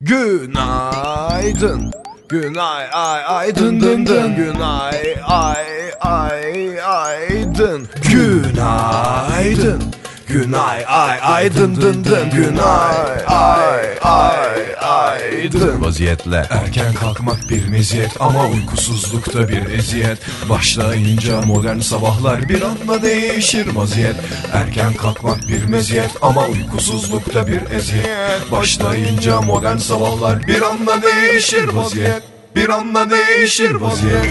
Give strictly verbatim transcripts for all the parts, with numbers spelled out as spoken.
Günaydın. Günay ay ay dın dın dın. Günay ay ay ay dın. Günaydın. Günay ay ay dın dın dın. Günay ay ay ay dın. Vaziyetle Erken kalkmak bir meziyet ama uykusuzlukta bir eziyet. Başlayınca modern sabahlar bir anda değişir vaziyet. Erken kalkmak bir meziyet ama uykusuzlukta bir eziyet. Başlayınca modern sabahlar bir anda değişir vaziyet. Bir anda değişir vaziyet.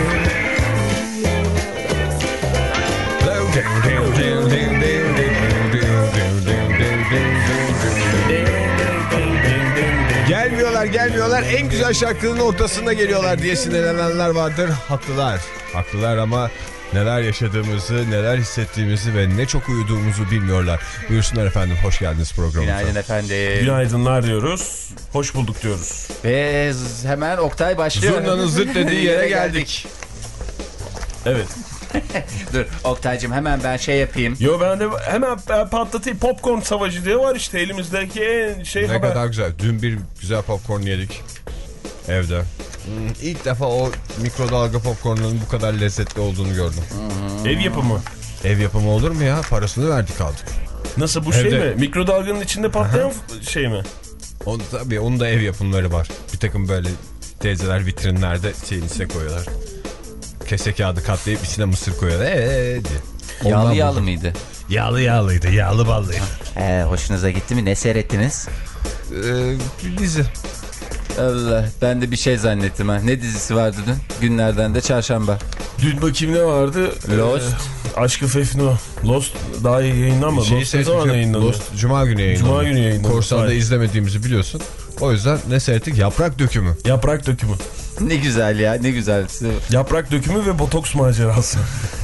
gelmiyorlar gelmiyorlar en güzel şarkının ortasında geliyorlar diye sinirlenenler vardır. Haklılar. Haklılar ama neler yaşadığımızı, neler hissettiğimizi ve ne çok uyuduğumuzu bilmiyorlar. Buyursunlar efendim, hoş geldiniz programımıza. Günaydın efendim. Günaydınlar diyoruz. Hoş bulduk diyoruz. Ve hemen Oktay başlıyor. Zurnanın zırt dediği yere geldik. Evet. Dur Oktay'cığım hemen ben şey yapayım. Yo ben de hemen patlatayım. Popcorn savaşı diye var işte elimizdeki en şey Ne haber. kadar güzel. Dün bir güzel popcorn yedik evde. Hmm, ilk defa o mikrodalga popcornların bu kadar lezzetli olduğunu gördüm. Hmm. Ev yapımı. Ev yapımı olur mu ya? Parasını verdik aldık. Nasıl bu Evde. şey mi? Mikrodalganın içinde patlayan şey mi? O, tabii onun da ev yapımları var. Bir takım böyle teyzeler vitrinlerde şeyin içine koyuyorlar. Kese kağıdı katlayıp içine mısır koyuyorlar. Eee diye. Yağlı Ondan yağlı buldum. mıydı? Yağlı yağlıydı. Yağlı ballıydı. He, hoşunuza gitti mi? Ne seyrettiniz? Ee, dizi. Allah, ben de bir şey zannettim ha. Ne dizisi vardı dün? Günlerden de çarşamba. Dün bakayım ne vardı? Lost. Ee, Aşk-ı Fefno. Lost daha iyi yayınlanmadı. Şeyi Lost ne zaman seyrettik. yayınlandı? Lost Cuma günü yayınlandı. Cuma günü yayınlandı. Korsan'da Hayır. izlemediğimizi biliyorsun. O yüzden ne seyrettik? Yaprak Dökümü. Yaprak dökümü. Ne güzel ya, ne güzel. Yaprak dökümü ve botoks macerası.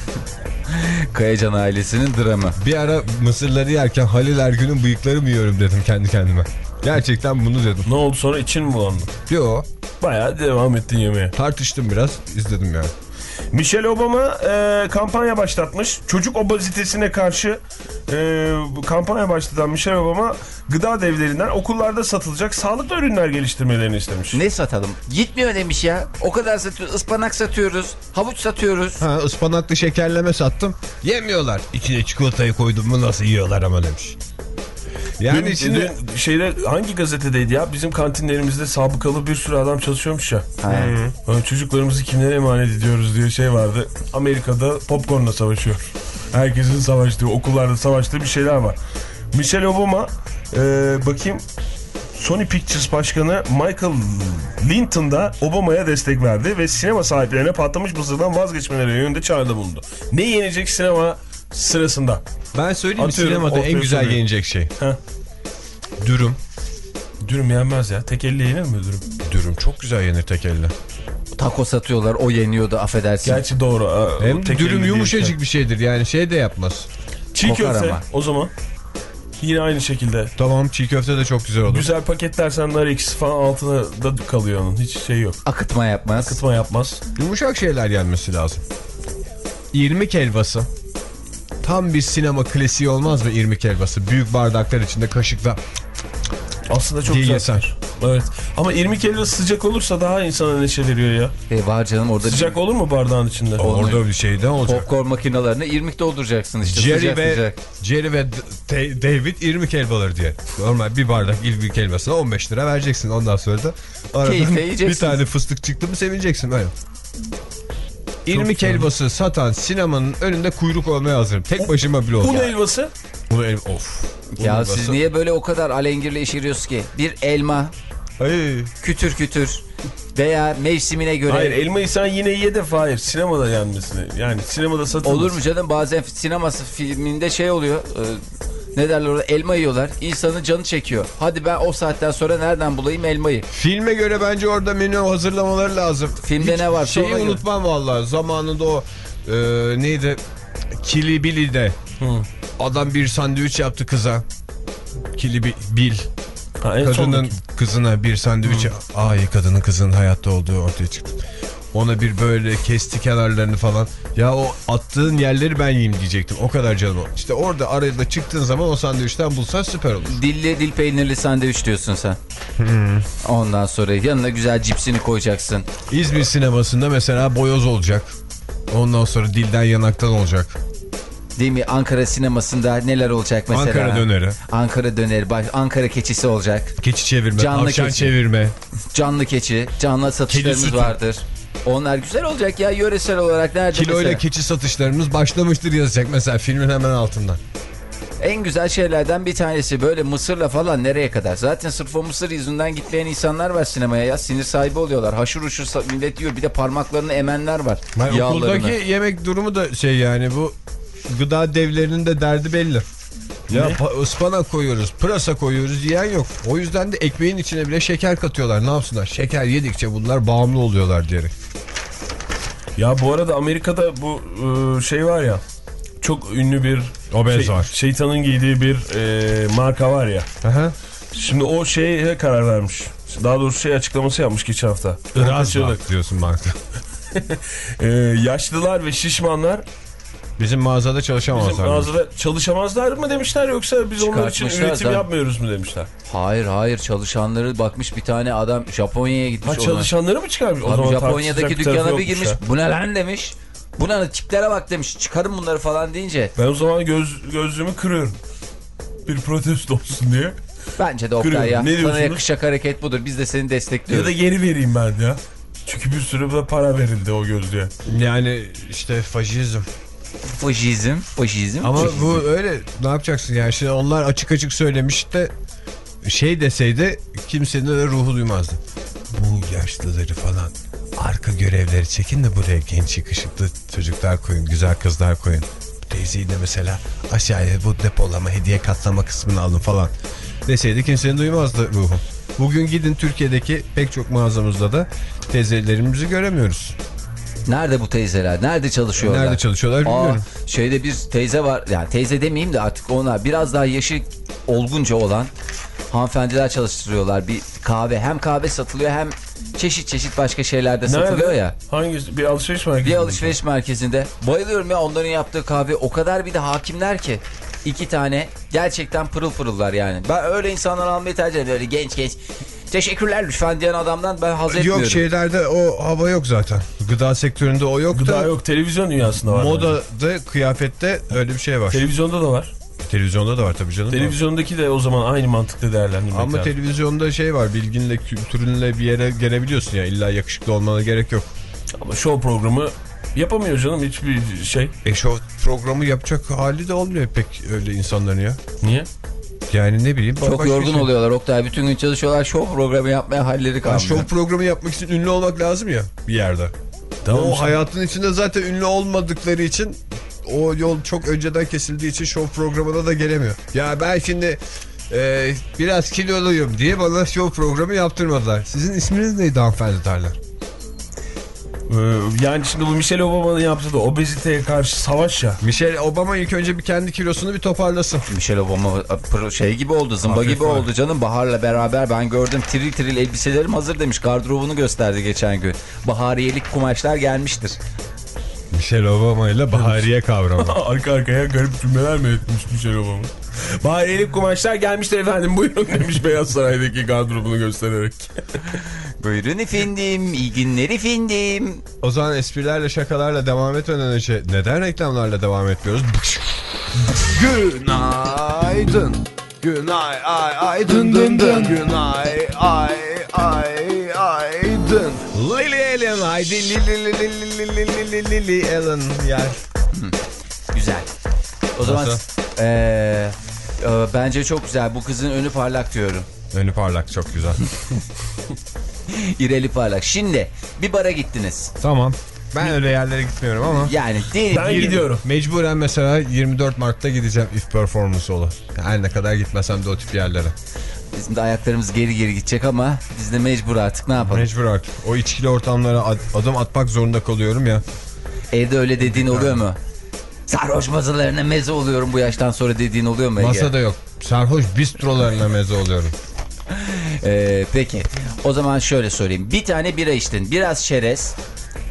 Kayacan ailesinin dramı. Bir ara mısırları yerken Halil Ergün'ün bıyıkları mı yiyorum dedim kendi kendime. Gerçekten bunu dedim. Ne oldu sonra, için mi bulandı? Yo, Bayağı devam ettin yemeğe. tartıştım biraz, izledim yani. Michelle Obama e, kampanya başlatmış. Çocuk obezitesine karşı e, kampanya başlatan Michelle Obama gıda devlerinden okullarda satılacak sağlıklı ürünler geliştirmelerini istemiş. Ne satalım? Gitmiyor demiş ya. O kadar satıyoruz. Ispanak satıyoruz. Havuç satıyoruz. Ha, ıspanaklı şekerleme sattım. Yemiyorlar. İçine çikolatayı koydum mu nasıl yiyorlar ama demiş. Yani Dün, şimdi dün şeyde hangi gazetedeydi ya? Bizim kantinlerimizde sabıkalı bir sürü adam çalışıyormuş ya. Hı. Çocuklarımızı kimlere emanet ediyoruz diye şey vardı. Amerika'da popcornla savaşıyor. Herkesin savaştığı, okullarda savaştığı bir şeyler var. Michelle Obama e, bakayım Sony Pictures Başkanı Michael Linton da Obama'ya destek verdi ve sinema sahiplerine patlamış mısırdan vazgeçmeleri yönünde çağrıda bulundu. Ne yenecek sinema sırasında? ben söyleyeyim mi, Atıyorum, sinemada en ortaya güzel soruyorum. yenecek şey. Heh. Dürüm. Dürüm yenmez ya. Tek elle yenir mi dürüm? Dürüm çok güzel yenir tek elle. Taco satıyorlar. O yeniyordu, affedersin. Gerçi doğru. Hem tek dürüm elle yumuşacık değil. bir şeydir yani, şey de yapmaz. Çiğ Kokar köfte ama. o zaman. Yine aynı şekilde. Tamam, çiğ köfte de çok güzel olur. Güzel paketlersen nar ekşisi falan altına da kalıyor onun. Hiç şey yok. Akıtma yapmaz. Kıtma yapmaz. Yumuşak şeyler yenmesi lazım. İrmik helvası. Tam bir sinema klasiği olmaz mı irmik helvası? Büyük bardaklar içinde kaşıkla Aslında çok diye güzel. yesen. Evet. Ama irmik helvası sıcak olursa daha insana neşe veriyor ya. E var canım orada. Sıcak olur mu bardağın içinde? Orada bir şey de olacak. Popcorn makinalarına irmik dolduracaksın işte. Jerry sıcak ve sıcak. Jerry ve D- David irmik helvaları diye. Normal bir bardak irmik helvasına on beş lira vereceksin. Ondan sonra da aradan Keyifle bir yiyeceksin. tane fıstık çıktı mı sevineceksin. Öyle. İrmik helvası satan sinemanın önünde kuyruk olmaya hazırım. Tek başıma bile olsa. Un helvası. Bunu el of. Un Ya helvası. siz niye böyle o kadar alengirle işiriyorsunuz ki? Bir elma, Ay. kütür kütür veya mevsimine göre. Hayır, elmayı sen yine ye de Fahir. Sinemada yenmesini. Yani sinemada satılmaz. Olur mu canım, bazen sineması filminde şey oluyor. E, ne derler orada, elma yiyorlar. İnsanın canı çekiyor. Hadi ben o saatten sonra nereden bulayım elmayı? Filme göre bence orada menü hazırlamaları lazım. Filmde Hiç ne varsa şeyi ona göre. unutmam vallahi. Zamanında o e, neydi? Kili Billy'de adam bir sandviç yaptı kıza. Kili Bi- Bill. Ha, en Kadının sondaki. kızına bir sandviç. Ay, kadının kızının hayatta olduğu ortaya çıktı. Ona bir böyle kesti kenarlarını falan. Ya o attığın yerleri ben yiyeyim diyecektim. O kadar canım o. İşte orada arada çıktığın zaman o sandviçten bulsan süper olur. Dilli dil peynirli sandviç diyorsun sen. Hmm. Ondan sonra yanına güzel cipsini koyacaksın. İzmir sinemasında mesela boyoz olacak. Ondan sonra dilden yanaktan olacak. Değil mi? Ankara sinemasında neler olacak mesela? Ankara döneri. Ankara döneri. Ankara keçisi olacak. Keçi çevirme, Canlı tavşan keçi. çevirme. Canlı keçi. Canlı satışlarımız vardır. Onlar güzel olacak ya, yöresel olarak. Nerede Kiloyla mesela? keçi satışlarımız başlamıştır yazacak mesela filmin hemen altından. En güzel şeylerden bir tanesi böyle mısırla falan nereye kadar? Zaten sırf o mısır yüzünden gitmeyen insanlar var sinemaya ya. Sinir sahibi oluyorlar. Haşır uşur millet yiyor. Bir de parmaklarını emenler var. Ben okuldaki yemek durumu da şey yani bu gıda devlerinin de derdi belli. Ya ıspanak koyuyoruz, pırasa koyuyoruz diyen yok. O yüzden de ekmeğin içine bile şeker katıyorlar. Ne yapsınlar? Şeker yedikçe bunlar bağımlı oluyorlar diyerek. Ya bu arada Amerika'da bu e, şey var ya, çok ünlü bir obez şey, var. Şeytanın giydiği bir e, marka var ya. Aha. Şimdi o şeye karar vermiş. Daha doğrusu şey açıklaması yapmış geçen hafta. Iraz diyorsun marka. e, yaşlılar ve şişmanlar bizim mağazada çalışamazlar. Bizim mağazada çalışamazlar mı demişler, yoksa biz onlar için üretim zaten yapmıyoruz mu demişler. Hayır hayır, çalışanları bakmış, bir tane adam Japonya'ya gitmiş. Ha, çalışanları ona. mı çıkarmış? O zaman Japonya'daki dükkana bir girmiş. Ya. Bu ne lan demiş. Bu ne tiplere bak demiş. Çıkarın bunları falan deyince. Ben o zaman göz, gözlüğümü kırıyorum. Bir protesto olsun diye. Bence de Oktay ya. Sana yakışacak hareket budur. Biz de seni destekliyoruz. Ya da geri vereyim ben ya. Çünkü bir sürü de para verildi o gözlüğe. Yani işte faşizm. Faşizm, faşizm. Ama faşizm. bu öyle, ne yapacaksın yani? Şimdi onlar açık açık söylemiş de şey deseydi kimsenin de ruhu duymazdı. Bu yaşlıları falan arka görevleri çekin de buraya genç yakışıklı çocuklar koyun, güzel kızlar koyun. Teyzeyi de mesela aşağıya bu depolama, hediye katlama kısmını alın falan deseydi kimsenin duymazdı ruhu. Bugün gidin Türkiye'deki pek çok mağazamızda da teyzelerimizi göremiyoruz. Nerede bu teyzeler? Nerede çalışıyorlar? Nerede çalışıyorlar bilmiyorum. Aa, şeyde bir teyze var. Yani teyze demeyeyim de artık onlar biraz daha yaşı olgunca olan hanımefendiler çalıştırıyorlar. Bir kahve, hem kahve satılıyor hem çeşit çeşit başka şeyler de satılıyor. Nerede? Ya. Hangisi? Bir alışveriş merkezinde. Bir alışveriş merkezinde. Bayılıyorum ya onların yaptığı kahve. O kadar bir de hakimler ki. İki tane gerçekten pırıl pırıllar yani. Ben öyle insanlar almayı tercih ederim. Öyle genç genç. Teşekkürler lütfen diyen adamdan ben haz etmiyorum. Yok, şeylerde o hava yok zaten. Gıda sektöründe o yok. Gıda da yok, televizyon dünyasında var. Modada, bence. Kıyafette öyle bir şey var. Televizyonda da var. Televizyonda da var tabii canım. Televizyondaki de o zaman aynı mantıkla değerlendirmek Ama lazım. televizyonda şey var, bilginle, kültürünle bir yere gelebiliyorsun ya. İlla yakışıklı olmana gerek yok. Ama show programı yapamıyor canım hiçbir şey. E show programı yapacak hali de olmuyor pek öyle insanların ya. Niye? Yani ne bileyim. Çok yorgun şey oluyorlar Oktay. Bütün gün çalışıyorlar. Show programı yapmaya halleri kalmıyor. Show programı yapmak için ünlü olmak lazım ya bir yerde. Tamam, o hayatın içinde zaten ünlü olmadıkları için o yol çok önceden kesildiği için show programına da gelemiyor. Ya ben şimdi e, biraz kiloluyum diye bana show programı yaptırmadılar. Sizin isminiz neydi hanımefendi derler. Yani şimdi bu Michelle Obama'nın yaptığı da obeziteye karşı savaş ya. Michelle Obama ilk önce bir kendi kilosunu bir toparlasın. Michelle Obama şey gibi oldu, zımba Hafif gibi var. oldu canım. Bahar'la beraber ben gördüm, tiril tiril elbiselerim hazır demiş. Gardırobunu gösterdi geçen gün. Bahariyelik kumaşlar gelmiştir. Michelle Obama ile bahariye kavramı. Arka arkaya garip cümleler mi etmiş Michelle Obama? Bahariyelik kumaşlar gelmiştir efendim, buyurun demiş Beyaz Saray'daki gardırobunu göstererek. Buyurun efendim, iyi günler efendim. O zaman esprilerle, şakalarla devam etmeden önce neden reklamlarla devam etmiyoruz? Günaydın. Günay ay ay dın dın dın. Günay ay ay ay dın. Lily Allen haydi Lily Lily Lily Lily Allen yer. Güzel. O zaman ee, e, bence çok güzel. Bu kızın önü parlak diyorum. Önü parlak, çok güzel. İreli parlak. Şimdi bir bara gittiniz. Tamam. Ben öyle yerlere gitmiyorum ama. Yani değil, ben yirmi gidiyorum. Mecburen mesela yirmi dört Mart'ta gideceğim if performance olur. Her ne kadar gitmesem de o tip yerlere. Bizim de ayaklarımız geri geri gidecek ama biz de mecbur artık, ne yapalım? Mecbur artık. O içkili ortamlara ad adım atmak zorunda kalıyorum ya. Evde öyle dediğin oluyor mu? Sarhoş masalarına meze oluyorum bu yaştan sonra dediğin oluyor mu Ege? Masada yok. Sarhoş bistrolarına meze oluyorum. Ee, peki. O zaman şöyle söyleyeyim. Bir tane bira içtin. Biraz çerez.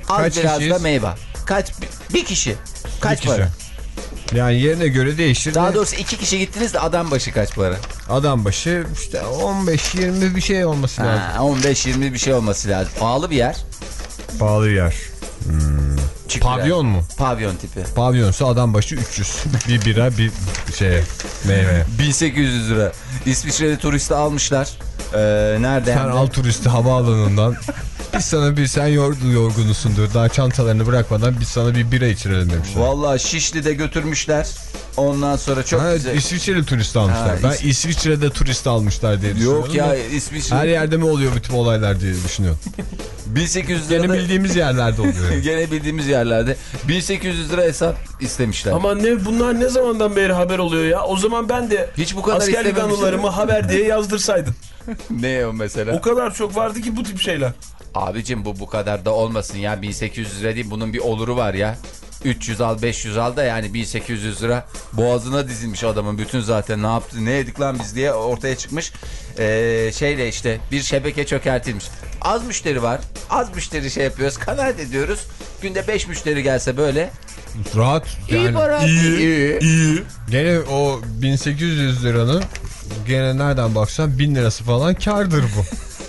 Az Kaç biraz kişiyiz? da meyve. Kaç? Bir kişi. Kaç Bir kişi. para? Yani yerine göre değişir. Daha de doğrusu iki kişi gittiniz de adam başı kaç para? adam başı işte on beş yirmi bir şey olması lazım. Ha, on beş yirmi bir şey olması lazım. Pahalı bir yer. Pahalı yer. Çıktı Pavyon yer. mu? Pavyon tipi. Pavyonsa adam başı üç yüz. Bir bira bir şey meyve. bin sekiz yüz lira. İsviçre'de turisti almışlar. Ee, nerede? Sen al turisti havaalanından. Biz sana bir sen yorgun yorgunusundur. Daha çantalarını bırakmadan biz sana bir bira içirelim demişler. Vallahi Şişli'de götürmüşler. Ondan sonra çok Ha, güzel. İsviçreli turist almışlar. Ha, ben İs- İsviçre'de turist almışlar diye düşünüyorum. Yok ya da İsviçre. her yerde mi oluyor bu tip olaylar diye düşünüyorum. bin sekiz yüz Gene lira. bildiğimiz yerlerde oluyor. Gene bildiğimiz yerlerde. bin sekiz yüz lira hesap istemişler. Ama ne bunlar ne zamandan beri haber oluyor ya? O zaman ben de Hiç bu kadar askerlik istememiştim. anılarımı haber diye yazdırsaydım. Ne o mesela? O kadar çok vardı ki bu tip şeyler. Abicim bu bu kadar da olmasın ya. bin sekiz yüz lira değil, bunun bir oluru var ya. üç yüz al beş yüz al da yani bin sekiz yüz lira boğazına dizilmiş adamın bütün zaten ne yaptı ne yedik lan biz diye ortaya çıkmış. Ee, şeyle işte bir şebeke çökertilmiş. Az müşteri var, az müşteri şey yapıyoruz, kanaat ediyoruz. Günde beş müşteri gelse böyle. Rahat. İyi Yani para. İyi, iyi. gene o bin sekiz yüz liranın gene nereden baksan bin lirası falan kârdır bu.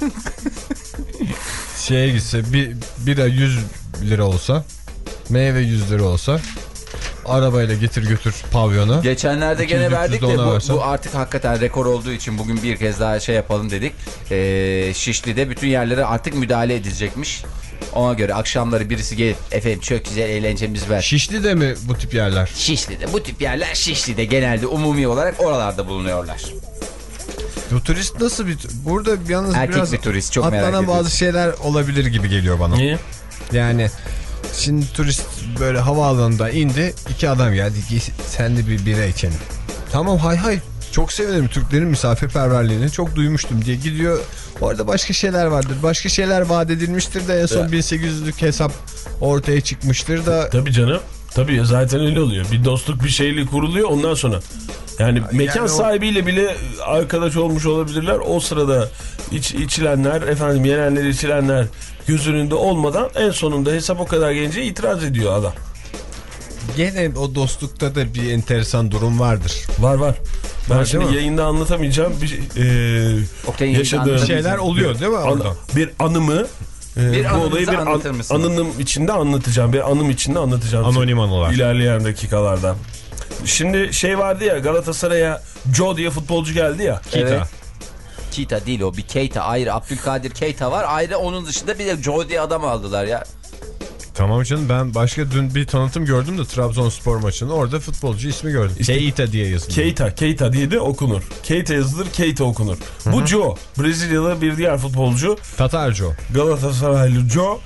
Şeye gitse bir bira yüz lira olsa, meyve yüz lira olsa, arabayla getir götür pavyona. Geçenlerde gene iki yüz verdik de ona bu, versen. bu artık hakikaten rekor olduğu için bugün bir kez daha şey yapalım dedik. Ee, Şişli'de bütün yerlere artık müdahale edilecekmiş. Ona göre akşamları birisi gelip efendim çok güzel eğlencemiz var. Şişli'de mi bu tip yerler? Şişli'de bu tip yerler Şişli'de genelde umumi olarak oralarda bulunuyorlar. Bu turist nasıl bir... Burada yalnız Erkek biraz bir turist, çok merak atlanan ediyorsun. bazı şeyler olabilir gibi geliyor bana. Niye? Yani şimdi turist böyle havaalanında indi, iki adam geldi ki sen de bir bira içelim. Tamam hay hay çok sevinirim, Türklerin misafirperverliğini çok duymuştum diye gidiyor. Orada başka şeyler vardır, başka şeyler vaat edilmiştir de en son bin sekiz yüzlük hesap ortaya çıkmıştır da. Tabii canım. Tabii zaten öyle oluyor. Bir dostluk bir şeyle kuruluyor ondan sonra. Yani mekan o- sahibiyle bile arkadaş olmuş olabilirler. O sırada iç, içilenler, efendim yenenler içilenler göz önünde olmadan en sonunda hesap o kadar gelince itiraz ediyor adam. Gene o dostlukta da bir enteresan durum vardır. Var var. Ben Var, şimdi değil mi? yayında anlatamayacağım bir e, Oktay'ın yayında yaşadığım anlatamayacağım. Şeyler oluyor değil mi an- orada? bir anımı e, Bir bu anınızı olayı bir anlatır an, mısınız? anım içinde anlatacağım. Bir anım içinde anlatacağım. Anonim anılar. İlerleyen dakikalarda. Şimdi şey vardı ya, Galatasaray'a Joe diye futbolcu geldi ya. Evet. Keita değil o, bir Keita ayrı, Abdülkadir Keita var ayrı, onun dışında bir de Joe diye adam aldılar ya. Tamam canım, ben başka dün bir tanıtım gördüm de Trabzonspor maçında, orada futbolcu ismi gördüm. İşte- Keita diye yazılıyor. Keita, Keita diye de okunur. Keita yazılır, Keita okunur. Bu Joe, Brezilyalı bir diğer futbolcu. Tatarco. Galatasaraylı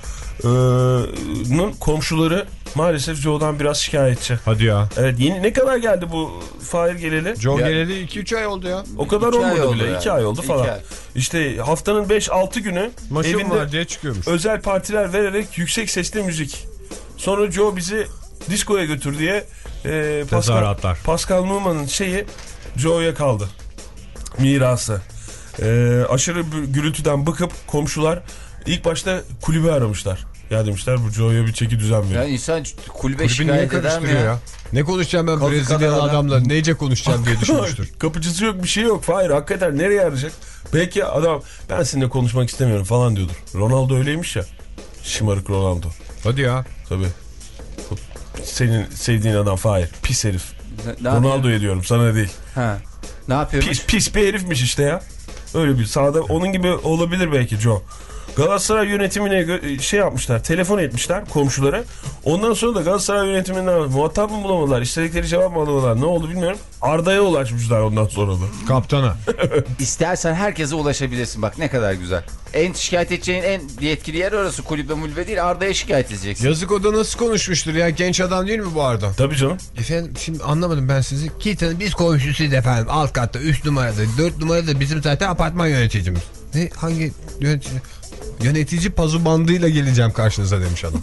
Joe'nun komşuları maalesef Joe'dan biraz şikayetçi. Hadi ya. Evet, yeni ne kadar geldi bu Fahir geleli? Joe Ya- geleli iki üç ay oldu ya. O kadar İki ay olmadı oldu bile. yani. iki ay oldu İki falan. ay. İşte haftanın beş altı günü Maçım evinde var diye çıkıyormuş. özel partiler vererek yüksek sesli müzik. Sonra Joe bizi diskoya götür diye e, Pascal, Tezahüratlar. Pascal Numa'nın şeyi Joe'ya kaldı. Mirası. E, aşırı bir gürültüden bıkıp komşular ilk başta kulübü aramışlar. Ya demişler bu Joe'ya bir çeki düzen verin. Ya insan kulübe Kulübü niye şikayet eder mi karıştırıyor ya? ya? Ne konuşacağım ben Kazık Brezilyalı adam. adamla, neyce konuşacağım diye düşünmüştür. Kapıcısı yok, bir şey yok. Hayır, hakikaten nereye arayacak? Belki adam ben seninle konuşmak istemiyorum falan diyordur. Ronaldo öyleymiş ya. Şımarık Ronaldo. Hadi ya. Tabii. Senin sevdiğin adam Fahir. Pis herif. Ne, ne Ronaldo'ya diyorum, sana değil. Ha. Ne yapıyormuş? Pis, pis bir herifmiş işte ya. Öyle bir sahada onun gibi olabilir belki Joe. Galatasaray yönetimine gö- şey yapmışlar, telefon etmişler komşulara. Ondan sonra da Galatasaray yönetiminden muhatap mı bulamadılar, istedikleri cevap mı alamadılar, ne oldu bilmiyorum. Arda'ya ulaşmışlar ondan sonra da. Kaptana. İstersen herkese ulaşabilirsin, bak ne kadar güzel. En şikayet edeceğin en yetkili yer orası, kulübe mulübe değil, Arda'ya şikayet edeceksin. Yazık, o da nasıl konuşmuştur ya, genç adam değil mi bu Arda? Tabii canım. Efendim şimdi anlamadım ben sizi. Keita'nın biz komşusuyuz efendim, alt katta üç numarada, dört numarada bizim zaten apartman yöneticimiz. Ne, hangi yönetici? Yönetici pazu bandıyla geleceğim karşınıza demiş adam.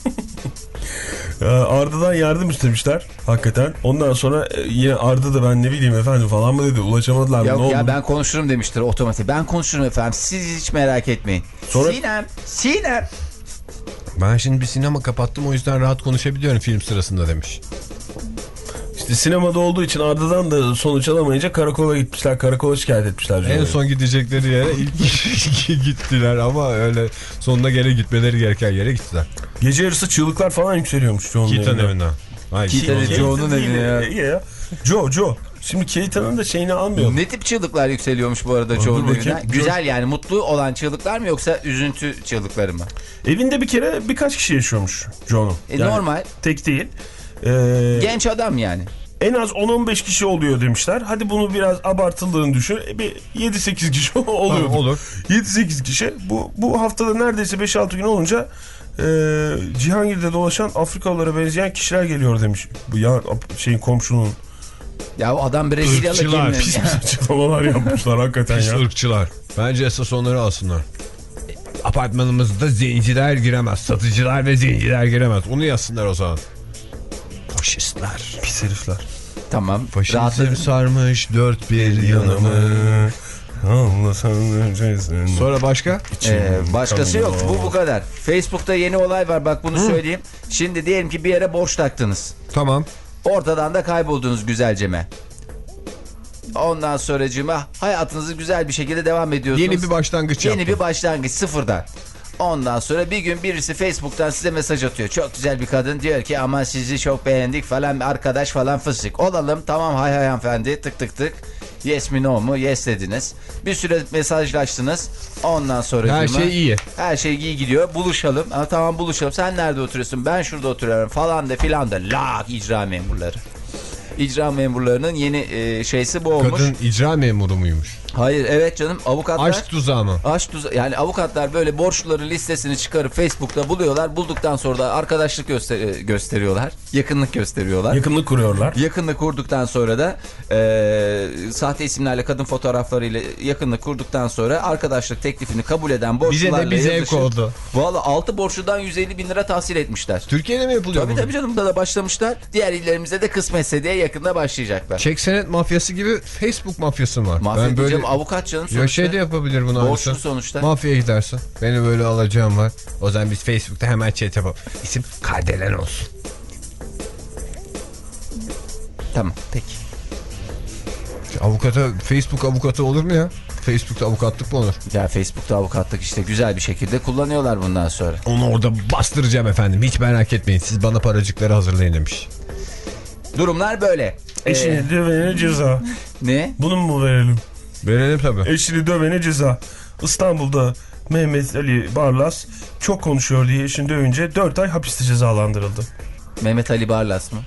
Arda'dan yardım istemişler hakikaten. Ondan sonra e, yine Arda da ben ne bileyim efendim falan mı dedi, ulaşamadılar mı, Yok ne oldu? ya, ben konuşurum demiştir otomatik. Ben konuşurum efendim, siz hiç merak etmeyin. Sonra- Sinem, Sinem. Ben şimdi bir sinema kapattım, o yüzden rahat konuşabiliyorum film sırasında demiş. İşte sinemada olduğu için ardından da sonuç alamayınca karakola gitmişler. Karakola şikayet etmişler. En son gidecekleri yere ilk gittiler ama öyle sonuna gene gitmeleri gereken yere gittiler. Gece yarısı çığlıklar falan yükseliyormuş Joe'nun Keaton evine. evinden. Keaton'ın Joe'nun evine ya. ya. Joe, Joe. Şimdi Keaton'ın da şeyini almıyor. Ne tip çığlıklar yükseliyormuş bu arada Joe'nun bakayım. evinden? Güzel yani, mutlu olan çığlıklar mı yoksa üzüntü çığlıkları mı? Evinde bir kere birkaç kişi yaşıyormuş Joe'nun. E, yani normal. Tek değil. Ee, Genç adam yani. En az on on beş kişi oluyor demişler. Hadi bunu biraz abartıldığını düşün. E, bir yedi sekiz kişi oluyor. Ha, olur. yedi sekiz kişi. Bu, bu haftada neredeyse beş altı gün olunca e, Cihangir'de dolaşan Afrikalılara benzeyen kişiler geliyor demiş. Bu ya şeyin komşunun. Ya o adam Brezilyalı kim Irkçılar, mi? Pis pis açıklamalar yapmışlar hakikaten Pis ya. ırkçılar. Bence esas onları alsınlar. Apartmanımızda zenciler giremez. Satıcılar ve zenciler giremez. Onu yazsınlar o zaman. Faşistler. Pis herifler. Tamam. Faşizm Rahatladım. sarmış dört bir yanımı. Anlasan. Sonra başka? Ee, başkası yok. Bu bu kadar. Facebook'ta yeni olay var. Bak bunu söyleyeyim. Şimdi diyelim ki bir yere borç taktınız. Tamam. Ortadan da kayboldunuz güzelceme. Ondan sonracığıma hayatınızı güzel bir şekilde devam ediyorsunuz. Yeni bir başlangıç Yeni yaptım. bir başlangıç sıfırdan. Ondan sonra bir gün birisi Facebook'tan size mesaj atıyor. Çok güzel bir kadın diyor ki ama sizi çok beğendik falan, arkadaş falan fıstık. Olalım tamam, hay hay hanımefendi, tık tık tık. Yes mi no mu? Yes dediniz. Bir süre mesajlaştınız. Ondan sonra Her şey iyi. Her şey iyi gidiyor. Buluşalım. Ha, tamam buluşalım. Sen nerede oturuyorsun? Ben şurada oturuyorum falan da filan da. Lak, icra memurları. İcra memurlarının yeni e, şeysi bu olmuş. Kadın icra memuru muymuş? Hayır, evet canım, avukatlar. Aşk tuzağı mı? Aşk tuzağı. Yani avukatlar böyle borçluların listesini çıkarıp Facebook'ta buluyorlar. Bulduktan sonra da arkadaşlık göster gösteriyorlar. Yakınlık gösteriyorlar. Yakınlık kuruyorlar. Yakınlık kurduktan sonra da e, sahte isimlerle, kadın fotoğraflarıyla yakınlık kurduktan sonra arkadaşlık teklifini kabul eden borçlularla Bize de bir zevk yazışır. oldu. Valla altı borçludan yüz elli bin lira tahsil etmişler. Türkiye'de mi yapılıyor Tabii bu? tabii canım, burada da başlamışlar. Diğer illerimizde de kısmetse diye yakında başlayacaklar. Çek senet mafyası gibi Facebook mafyası var. Mafya ben diyeceğim, böyle... avukat canım sonuçta. Ya şey de yapabilir bunu. Borçlu aynısı. sonuçta. Mafyaya gidersin. Benim böyle alacağım var. O zaman biz Facebook'ta hemen chat yapalım. İsim Kardelen olsun. Tamam peki. Avukata, Facebook avukatı olur mu ya? Facebook'ta avukatlık mı olur? Ya Facebook'ta avukatlık işte güzel bir şekilde kullanıyorlar bundan sonra. Onu orada bastıracağım efendim. Hiç merak etmeyin. Siz bana paracıkları hazırlayın demiş. Durumlar böyle. Eşini Ee, dövene ceza. ne? Bunu mu verelim? Verelim tabii. Eşini dövene ceza. İstanbul'da Mehmet Ali Barlas çok konuşuyor diye eşini dövünce dört ay hapiste cezalandırıldı. Mehmet Ali Barlas mı?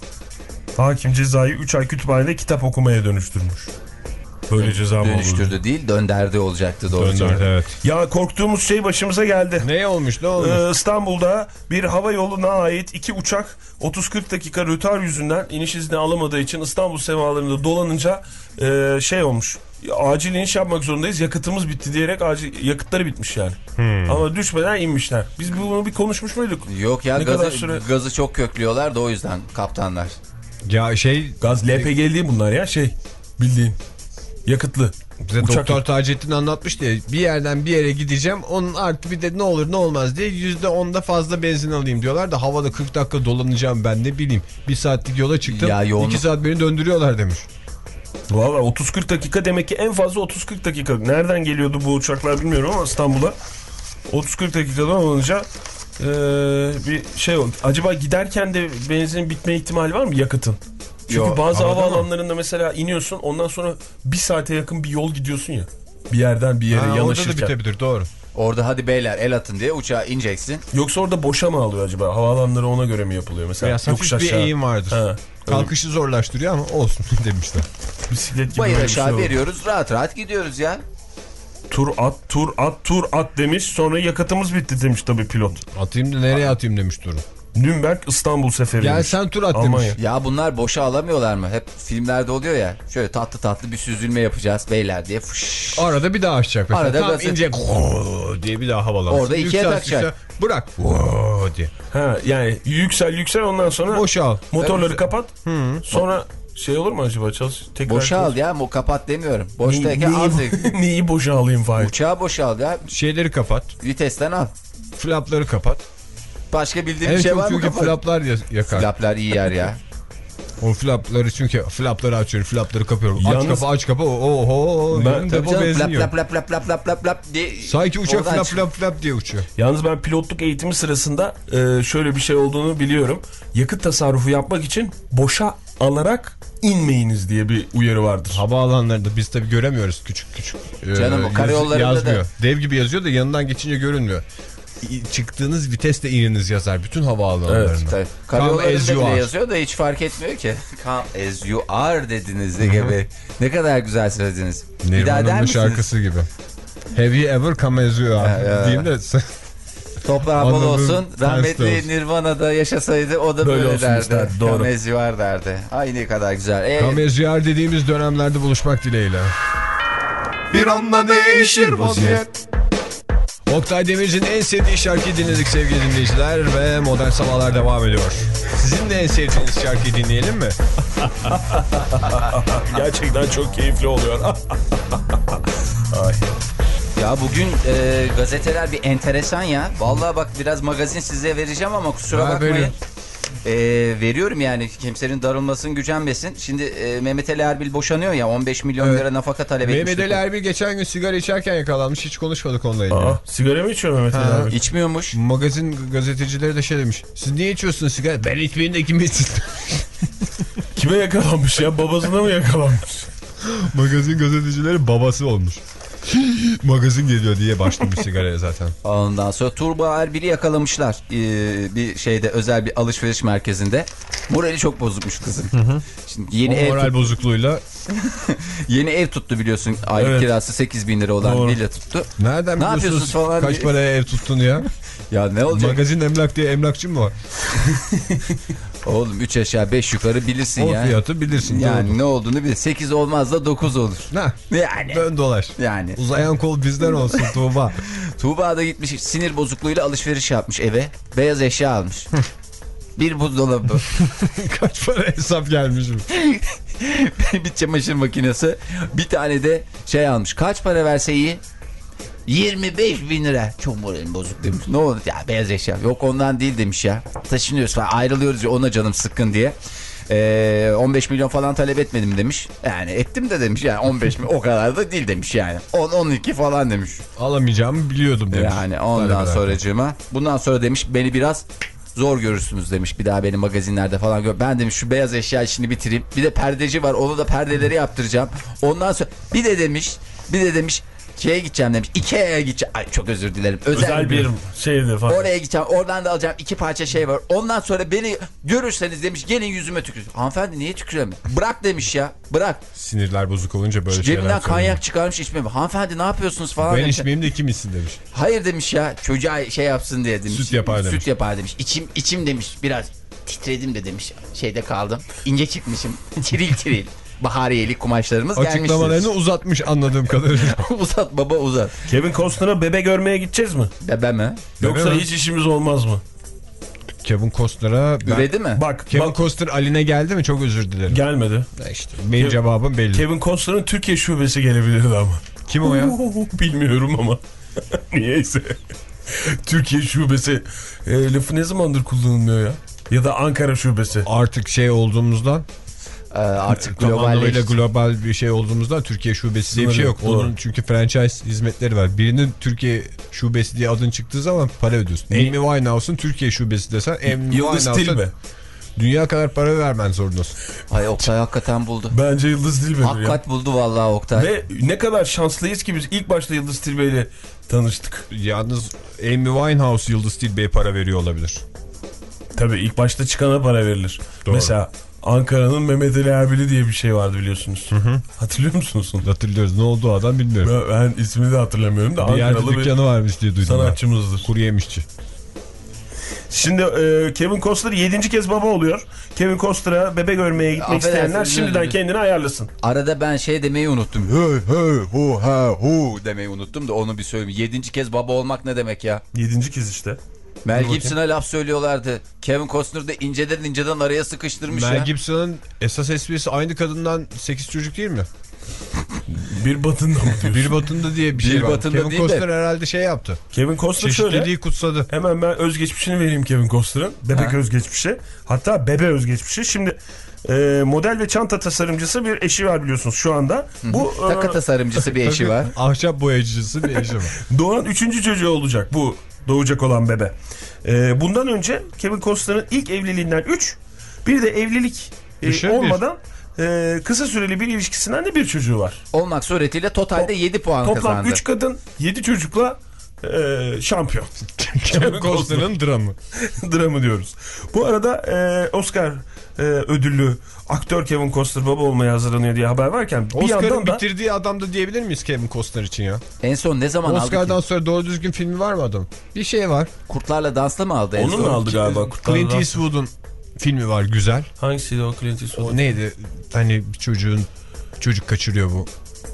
Hakim cezayı üç ay kütüphanede kitap okumaya dönüştürmüş. Böyle ceza mı olur? Dönüştürdü değil, dönderdi olacaktı doğrusu. Döndürdü, evet. Ya korktuğumuz şey başımıza geldi. Ne olmuş ne olmuş? Ee, İstanbul'da bir hava yoluna ait iki uçak otuz kırk dakika rötar yüzünden iniş izni alamadığı için İstanbul semalarında dolanınca e, şey olmuş. Acil iniş yapmak zorundayız, yakıtımız bitti diyerek acil yakıtları bitmiş yani. Hmm. Ama düşmeden inmişler. Biz bunu bir konuşmuş muyduk? Yok ya, Ne kadar gazı, süre- gazı çok köklüyorlar da o yüzden kaptanlar. Ya şey... Gaz L P G değil bunlar ya, şey bildiğin yakıtlı. Bize Uçak- Doktor Taceddin anlatmış diye bir yerden bir yere gideceğim, onun artı bir de ne olur ne olmaz diye yüzde onda fazla benzin alayım diyorlar da havada kırk dakika dolanacağım ben, ne bileyim, bir saatlik yola çıktım, Ya yoğunluk- iki saat beni döndürüyorlar demiş. Valla otuz kırk dakika demek ki, en fazla otuz kırk dakika. Nereden geliyordu bu uçaklar bilmiyorum ama İstanbul'a otuz kırk dakikadan olunca ee, bir şey oldu. Acaba giderken de benzin bitme ihtimali var mı yakıtın? Çünkü Yok, bazı havada havaalanlarında mesela iniyorsun, ondan sonra bir saate yakın bir yol gidiyorsun ya. Bir yerden bir yere Ha, orada da yanaşırken. bitebilir, doğru. Orada hadi beyler el atın diye uçağa ineceksin. Yoksa orada boşa mı alıyor acaba? Havaalanları ona göre mi yapılıyor mesela? Veya Yokuş hafif bir aşağı. eğim vardır. Ha, Kalkışı zorlaştırıyor ama olsun demişler. bisiklet gibi Bayır böyle bir aşağı şey oldu. veriyoruz, rahat rahat gidiyoruz ya. Tur at, tur at, tur at demiş. Sonra yakıtımız bitti demiş tabii pilot. Atayım da nereye atayım demiş Turun. Nürnberg İstanbul seferi. Gel demiş. sen tur at Almanya. demiş. Ya bunlar boşa alamıyorlar mı? Hep filmlerde oluyor ya. Şöyle tatlı tatlı bir süzülme yapacağız beyler diye. Fış. Arada bir daha açacak. Mesela. Arada Tam gazı- ince "Oo" diye bir daha havalansın. Orada ikiye Yüksel, takacak. yüksel, bırak "Oo" diye. Ha, yani yüksel yüksel ondan sonra Boşal. motorları Evet. kapat. Hı. Sonra şey olur mu acaba, çalış tekrar. Boşa al ya, o kapat demiyorum. Boştayken az Neyi, neyi boşa alayım Fahir? uçağı boşa al ya. Şeyleri kapat. Vitesten al. Flapları kapat. Başka bildiğin En bir şey çok var mı çünkü kafada? flaplar yakar. Flaplar iyi yer ya. O flapları çünkü flapları açıyorum, flapları kapıyorum. Aç Yalnız- kapı aç kapı. Oho. Ben- Ben, Tabii depo canım, benzin flap yok. flap flap flap flap flap flap flap diye. Sanki uçak oradan flap çıkıyor. flap flap diye uçuyor. Yalnız ben pilotluk eğitimi sırasında e, şöyle bir şey olduğunu biliyorum. Yakıt tasarrufu yapmak için boşa alarak inmeyiniz diye bir uyarı vardır. Havaalanlarında biz tabii göremiyoruz küçük küçük. e, Canım, o yaz- karayollarında yazmıyor. da. Dev gibi yazıyor da yanından geçince görünmüyor. İ- Çıktığınız viteste ininiz yazar bütün havaalanlarında. Evet, Tabii. Come as Karayollarında you bile are. yazıyor da hiç fark etmiyor ki. Come as you are dediniz de gibi. Ne kadar güzel söylediniz. Bir daha der Nirvana'nın misiniz? şarkısı gibi. Have you ever come as you are? Ha, ya. Diyeyim de Toprağı bol Anladım. olsun. Ters de Rahmetli olsun. Nirvana'da yaşasaydı o da Böyle böyle, olsun derdi. isterdi, doğru. Come as you are derdi. Ay ne kadar güzel. Ee, come as you are dediğimiz dönemlerde buluşmak dileğiyle. Bir anda değişir vaziyet. Oktay Demirci'nin en sevdiği şarkıyı dinledik sevgili dinleyiciler ve Modern Sabahlar devam ediyor. Sizin de en sevdiğiniz şarkıyı dinleyelim mi? Gerçekten çok keyifli oluyor. Ay. Ya bugün e, gazeteler bir enteresan ya. Vallahi bak biraz magazin size vereceğim ama kusura Ha, bakmayın. verin. E, veriyorum yani kimsenin darılmasın gücenmesin. Şimdi e, Mehmet Ali Erbil boşanıyor ya on beş milyon Evet. lira nafaka talep etmiş. Mehmet Ali Erbil geçen gün sigara içerken yakalanmış. Hiç konuşmadık onunla ilgili. Aa, sigara mı içiyor Mehmet Ali Ha. abi? İçmiyormuş. Magazin gazetecileri de şey demiş. Siz niye içiyorsunuz sigara? Ben içmeyin de kim içsin? Kime yakalanmış ya? Babasına mı yakalanmış? Magazin gazetecileri babası olmuş. Magazin geliyor diye başlamış sigaraya zaten. Ondan sonra Tuğba Erbil'i yakalamışlar. Ee, bir şeyde özel bir alışveriş merkezinde. Morali çok bozukmuş kızın. Şimdi yeni O ev moral tut- bozukluğuyla. yeni ev tuttu biliyorsun. Aylık Evet. kirası sekiz bin lira olan Doğru. villa tuttu. Nereden Ne biliyorsunuz yapıyorsunuz falan kaç diye. paraya ev tuttun ya? Ya ne olacak? Magazin emlak diye emlakçı mı var? Oğlum üç aşağı beş yukarı bilirsin O ya. fiyatı bilirsin. Yani ne olduğunu bil. sekiz olmaz da dokuz olur. Ne? Yani. Dön dolaş. Yani. Uzayan kol bizden olsun Tuğba. Tuğba da gitmiş sinir bozukluğuyla alışveriş yapmış eve. Beyaz eşya almış. Bir buzdolabı. Kaç para hesap gelmiş bu? Bir çamaşır makinesi. Bir tane de şey almış. Kaç para verse iyi? yirmi beş bin lira. Çok moralim bozuk demiş. Ne oldu? Ya beyaz eşya. Yok ondan değil demiş ya. Taşınıyoruz falan. Ayrılıyoruz ya ona canım sıkkın diye. Ee, on beş milyon falan talep etmedim demiş. Yani ettim de demiş. Yani on beş milyon o kadar da değil demiş yani. on on iki falan demiş. Alamayacağımı biliyordum demiş. Yani ondan sonracığıma. Bundan sonra demiş beni biraz zor görürsünüz demiş. Bir daha beni magazinlerde falan gör. Ben demiş şu beyaz eşya işini bitireyim. Bir de perdeci var. Onu da perdeleri yaptıracağım. Ondan sonra bir de demiş bir de demiş şeye gideceğim demiş. Ikea'ya gideceğim. Ay çok özür dilerim. Özel, Özel bir şeydi falan. Oraya gideceğim. Oradan da alacağım iki parça şey var. Ondan sonra beni görürseniz demiş gelin yüzüme tükürün. Hanımefendi niye tükürüyorum? Bırak demiş ya. Bırak. Sinirler bozuk olunca böyle şeyler Cebinden söylüyor. kanyak çıkarmış içmiyor. Hanımefendi ne yapıyorsunuz falan Ben demiş. içmeyeyim de kim içsin demiş. Hayır demiş ya çocuğa şey yapsın diye demiş. Süt yapar demiş. Süt yapar demiş. İçim, içim demiş biraz titredim de demiş. Şeyde kaldım. İnce çıkmışım. Tiril tiril. Bahariyelik kumaşlarımız gelmiştir. Açıklamalarını uzatmış anladığım kadarıyla. Uzat baba uzat. Kevin Costner'a bebe görmeye gideceğiz mi? Bebe mi? Yoksa Bebe mi? hiç işimiz olmaz mı? Kevin Costner'a... Ben... Üredi mi? Bak, Kevin bak Costner Aline geldi mi? Çok özür dilerim. gelmedi. İşte benim Kev- cevabım belli. Kevin Costner'ın Türkiye şubesi gelebilirdi ama. Kim o ya? Bilmiyorum ama. Niyeyse. Türkiye şubesi e, lafı ne zamandır kullanılmıyor ya? Ya da Ankara şubesi. Artık şey olduğumuzdan... Ee, artık Tam anlamıyla globalleşti. global bir şey olduğumuzdan Türkiye şubesi diye bir şey yok. Doğru. Onun çünkü franchise hizmetleri var. Birinin Türkiye şubesi diye adın çıktığı zaman para ödüyorsun. Amy Winehouse'un Türkiye şubesi desen Amy Yıldız Winehouse'a Tilbe. dünya kadar para vermen zorundasın. Ay Oktay hakikaten buldu. Bence Yıldız Tilbe. Hakikat buldu vallahi Oktay. Ve ne kadar şanslıyız ki biz ilk başta Yıldız Tilbe ile tanıştık. Yalnız Amy Winehouse Yıldız Tilbe'ye para veriyor olabilir. Tabii ilk başta çıkana para verilir. Doğru. Mesela Ankara'nın Mehmet Ali Erbili diye bir şey vardı biliyorsunuz. Hı hı. Hatırlıyor musunuz? Hatırlıyoruz. Ne oldu o adam bilmiyorum. Ben, ben ismini de hatırlamıyorum da Bir yerde Ankaralı bir dükkanı varmış diye duydum. sanatçımızdır. Kuru yemişçi. Şimdi e, Kevin Costner yedinci kez baba oluyor. Kevin Costner'a bebe görmeye gitmek Affedersiniz, isteyenler özür şimdiden dilerim. kendini ayarlasın. Arada ben şey demeyi unuttum. Hey hey hu ha hu demeyi unuttum da onu bir söyleyeyim. Yedinci kez baba olmak ne demek ya? Yedinci kez işte. Mel Gibson'a laf söylüyorlardı. Kevin Costner de inceden inceden araya sıkıştırmış Mel ya. Gibson'ın esas esprisi aynı kadından sekiz çocuk değil mi? Bir batında mı diyorsun? Bir batında diye bir şey Bir var. batında Kevin değil de- Costner herhalde şey yaptı. Kevin Costner şöyle. Çeşitliliği kutsadı. Hemen ben özgeçmişini vereyim Kevin Costner'ın. Bebek Ha. özgeçmişi. Hatta bebe özgeçmişi. Şimdi e, model ve çanta tasarımcısı bir eşi var biliyorsunuz şu anda. Bu Takı e, tasarımcısı bir eşi var. Ahşap boyacısı bir eşi var. doğan üçüncü çocuğu olacak bu doğacak olan bebe. E, bundan önce Kevin Costner'ın ilk evliliğinden üç, bir de evlilik e, Düşün olmadan e, kısa süreli bir ilişkisinden de bir çocuğu var. Olmak suretiyle totalde yedi puan Toplam kazandı. üç kadın yedi çocukla e, şampiyon. Kevin Costner'ın dramı. Dramı diyoruz. Bu arada e, Oscar e, ödüllü aktör Kevin Costner baba olmaya hazırlanıyor diye haber varken bir Oscar'ın yandan da bitirdiği adam da diyebilir miyiz Kevin Costner için ya? En son ne zaman aldı Oscar'dan ki? sonra doğru düzgün filmi var mı adam? Bir şey var. Kurtlarla Dans'ta mı aldı en onu son? mu aldı galiba? Clint Eastwood'un filmi var güzel. Hangisiydi o Clint Eastwood? O neydi? Hani bir çocuğun çocuk kaçırıyor bu.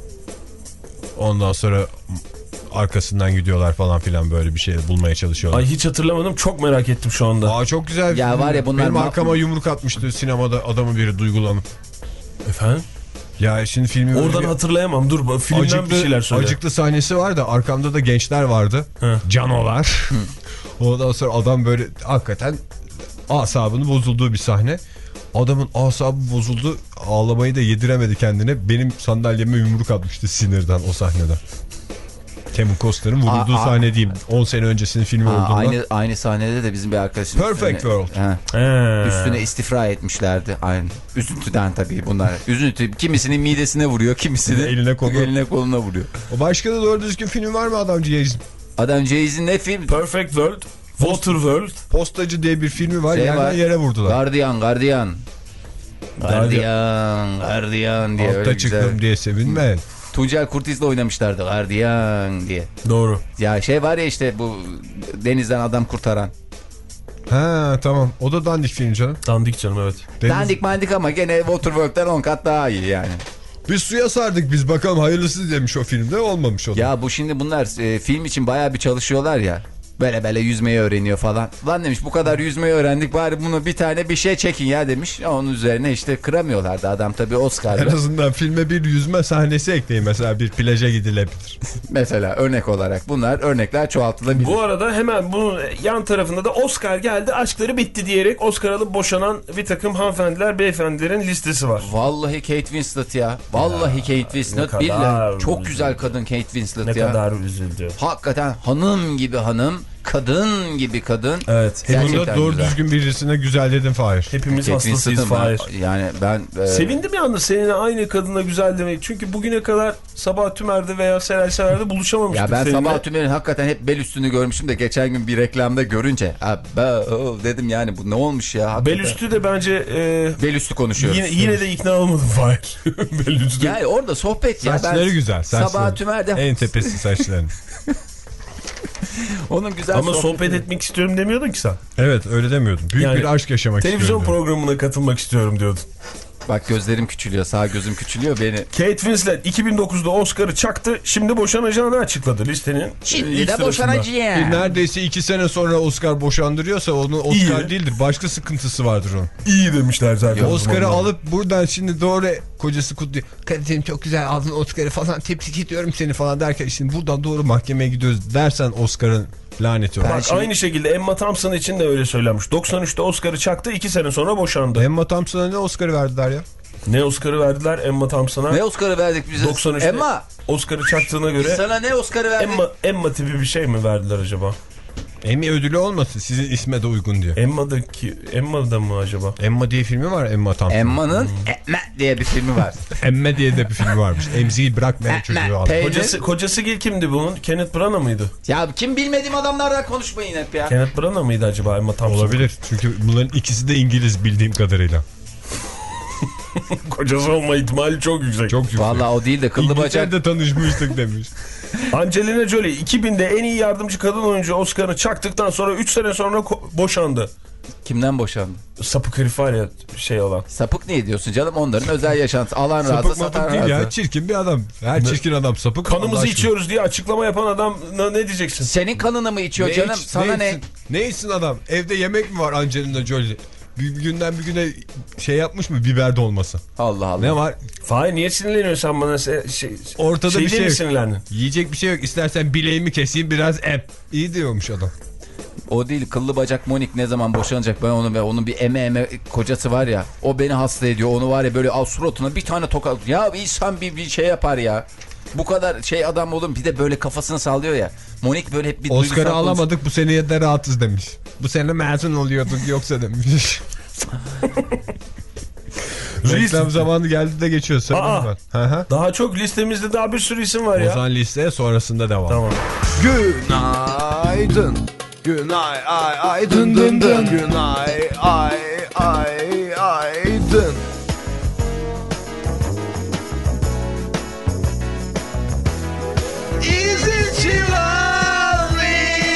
Ondan sonra arkasından gidiyorlar falan filan böyle bir şey bulmaya çalışıyorlar. Ay hiç hatırlamadım, çok merak ettim şu anda. Aa çok güzel bir Ya film. var ya bunlar Benim ma- arkama yumruk atmıştı sinemada adamı biri duygulanıp. Efendim? Ya şimdi filmi Oradan böyle hatırlayamam, dur bu filmden acıklı, bir şeyler söyle. acıklı sahnesi var da arkamda da gençler vardı. He. Canolar. Ondan sonra adam böyle hakikaten asabını bozulduğu bir sahne. Adamın asabı bozuldu, ağlamayı da yediremedi kendine. Benim sandalyeme yumruk atmıştı sinirden o sahneden. Kevin Costner'ın vurulduğu Aa, aa. sahne diyeyim. on sene öncesinin filmi Aa, olduğundan. aynı aynı sahnede de bizim bir arkadaşımız Perfect üstüne, World. He, He. üstüne istifra etmişlerdi. Aynı. Üzüntüden tabii bunlar. Üzüntü kimisinin midesine vuruyor, kimisinin Eline koluna. eline koluna vuruyor. O başka da doğru düzgün film var mı adamcağızın? Adam Jay-Z'in ne film? Perfect World, Water World. Postacı diye bir filmi var. Şey Yerden var. yere vurdular. Gardiyan, gardiyan. Gardiyan, gardiyan diye öyle Altta güzel. çıktım diye sevinme. Tuncel Kurtiz'le oynamışlardı gardiyan diye. Doğru. Ya şey var ya işte bu denizden adam kurtaran. Ha tamam. O da dandik film canım. Dandik canım, evet. Deniz- Dandik mandik ama gene Waterworld'den on kat daha iyi yani. Biz suya sardık biz bakalım hayırlısı demiş o filmde, olmamış o da. Ya bu şimdi bunlar e, film için bayağı bir çalışıyorlar ya. Böyle böyle yüzmeyi öğreniyor falan. Lan demiş bu kadar yüzmeyi öğrendik bari bunu bir tane bir şey çekin ya demiş. Onun üzerine işte kıramıyorlardı adam tabii En Oscar'da. azından filme bir yüzme sahnesi ekleyin, mesela bir plaja gidilebilir. Mesela örnek olarak bunlar örnekler çoğaltılabilir. Bu arada hemen bunun yan tarafında da Oscar geldi, aşkları bitti diyerek Oscar alıp boşanan bir takım hanımefendiler, beyefendilerin listesi var. Vallahi Kate Winslet ya. Vallahi Kate Winslet. kadar Billahi çok üzüldüm. güzel kadın Kate Winslet Ne ya. kadar üzüldü. Hakikaten hanım gibi hanım, kadın gibi kadın. Evet. Gerçekten Bunda doğru güzel. düzgün birisine güzel dedim Fahir. Hepimiz Kate hastasıyız Winslet'ın ben- Fahir. Yani ben... E, Sevindim yalnız seninle aynı kadına güzel demek. Çünkü bugüne kadar Sabah Tümer'de veya Seray Sever'de buluşamamıştık Ya ben seninle. Sabah Tümer'in hakikaten hep bel üstünü görmüşüm de geçen gün bir reklamda görünce abba oh, dedim yani bu ne olmuş ya hakikaten. Bel üstü de bence e, Bel üstü konuşuyoruz. yine, yine de ikna olmadım Fahir. Bel üstü. Yani orada sohbet ya. Saçları ben güzel. Saçları. Sabah Tümer'de En tepesi saçların. onun güzel Ama sohbeti- sohbet etmek istiyorum demiyordun ki sen. Evet öyle demiyordum. Büyük Yani bir aşk yaşamak Televizyon istiyorum. programına katılmak istiyorum diyordun. Bak gözlerim küçülüyor, sağ gözüm küçülüyor beni. Kate Winslet iki bin dokuzda Oscar'ı çaktı. Şimdi boşanacağını açıkladı listenin. Şimdi ilk de sırasında. boşanacağım. Neredeyse iki sene sonra Oscar boşandırıyorsa onun Oscar İyi. değildir. Başka sıkıntısı vardır onun. İyi demişler zaten. Oscar'ı uzmanlar. alıp buradan şimdi doğru kocası kutluyor. Kaderim çok güzel aldın Oscar'ı falan, tebrik ediyorum seni falan derken şimdi buradan doğru mahkemeye gidiyoruz dersen Oscar'ın laneti var. Ben Bak şimdi- aynı şekilde Emma Thompson için de öyle söylenmiş. doksan üçte Oscar'ı çaktı, iki sene sonra boşandı. Emma Thompson'a ne Oscar'ı verdiler ya? Ne Oscar'ı verdiler Emma Thompson'a? Ne Oscar'ı verdik bize? doksan üçte Emma Oscar'ı çaktığına biz göre sana ne Oscar'ı verdik? Emma, Emma tipi bir şey mi verdiler acaba? Emmy ödülü olmasın, sizin isme de uygun diyor. Emma'daki Emma'da mı acaba? Emma diye filmi var, Emma Thompson. Emma'nın Emma diye bir filmi var. Emme diye de bir filmi varmış. Emziği bırakmayan çocuğu aldı. Peynir. Kocası, kocası Gil kimdi bunun? Kenneth Branagh mıydı? Ya kim bilmediğim adamlardan konuşmayın hep ya. Kenneth Branagh mıydı acaba Emma Thompson? Olabilir. Çünkü bunların ikisi de İngiliz bildiğim kadarıyla. Kocası olma ihtimali çok yüksek. Çok yüksek. Vallahi o değil de kıllı bacak. İngiltere'de tanışmıştık demiş. Angelina Jolie iki binde en iyi yardımcı kadın oyuncu Oscar'ını çaktıktan sonra üç sene sonra ko- boşandı. Kimden boşandı? Sapık herif var ya şey olan. Sapık niye diyorsun canım? Onların özel yaşantısı. Alan razı, Sapık satan mapık değil razı. ya. Çirkin bir adam. Her çirkin adam sapık. Allah Kanımızı aşkına. içiyoruz diye açıklama yapan adam ne diyeceksin? Senin kanını mı içiyor Ne canım? iç- Sana ne? içsin? Ne içsin adam? Evde yemek mi var Angelina Jolie? bir günden bir güne şey yapmış mı biber dolması? Allah Allah. Ne var? Fahir niye sinirleniyorsun sen bana? Şey, şey, Ortada bir şey yok. Sinirlendin? Yiyecek bir şey yok. İstersen bileğimi keseyim biraz em. İyi diyormuş adam. O değil, kıllı bacak Monik ne zaman boşanacak, ben onu ve onun bir eme eme kocası var ya, o beni hasta ediyor. Onu var ya böyle al suratına bir tane tokat, ya insan bir, bir şey yapar ya. Bu kadar şey adam olur, bir de böyle kafasını sallıyor ya. Monik böyle hep bir Oscar'ı alamadık konuş... bu seneye de rahatız demiş. Bu sene mezun oluyorduk yoksa demiş. Reklam zamanı geldi de geçiyor. Aa, daha çok listemizde daha bir sürü isim var ya. O zaman listeye sonrasında devam. Tamam. Günaydın. Günay ay ay dın dın dın. Günay ay ay ay dın. Is it you lonely?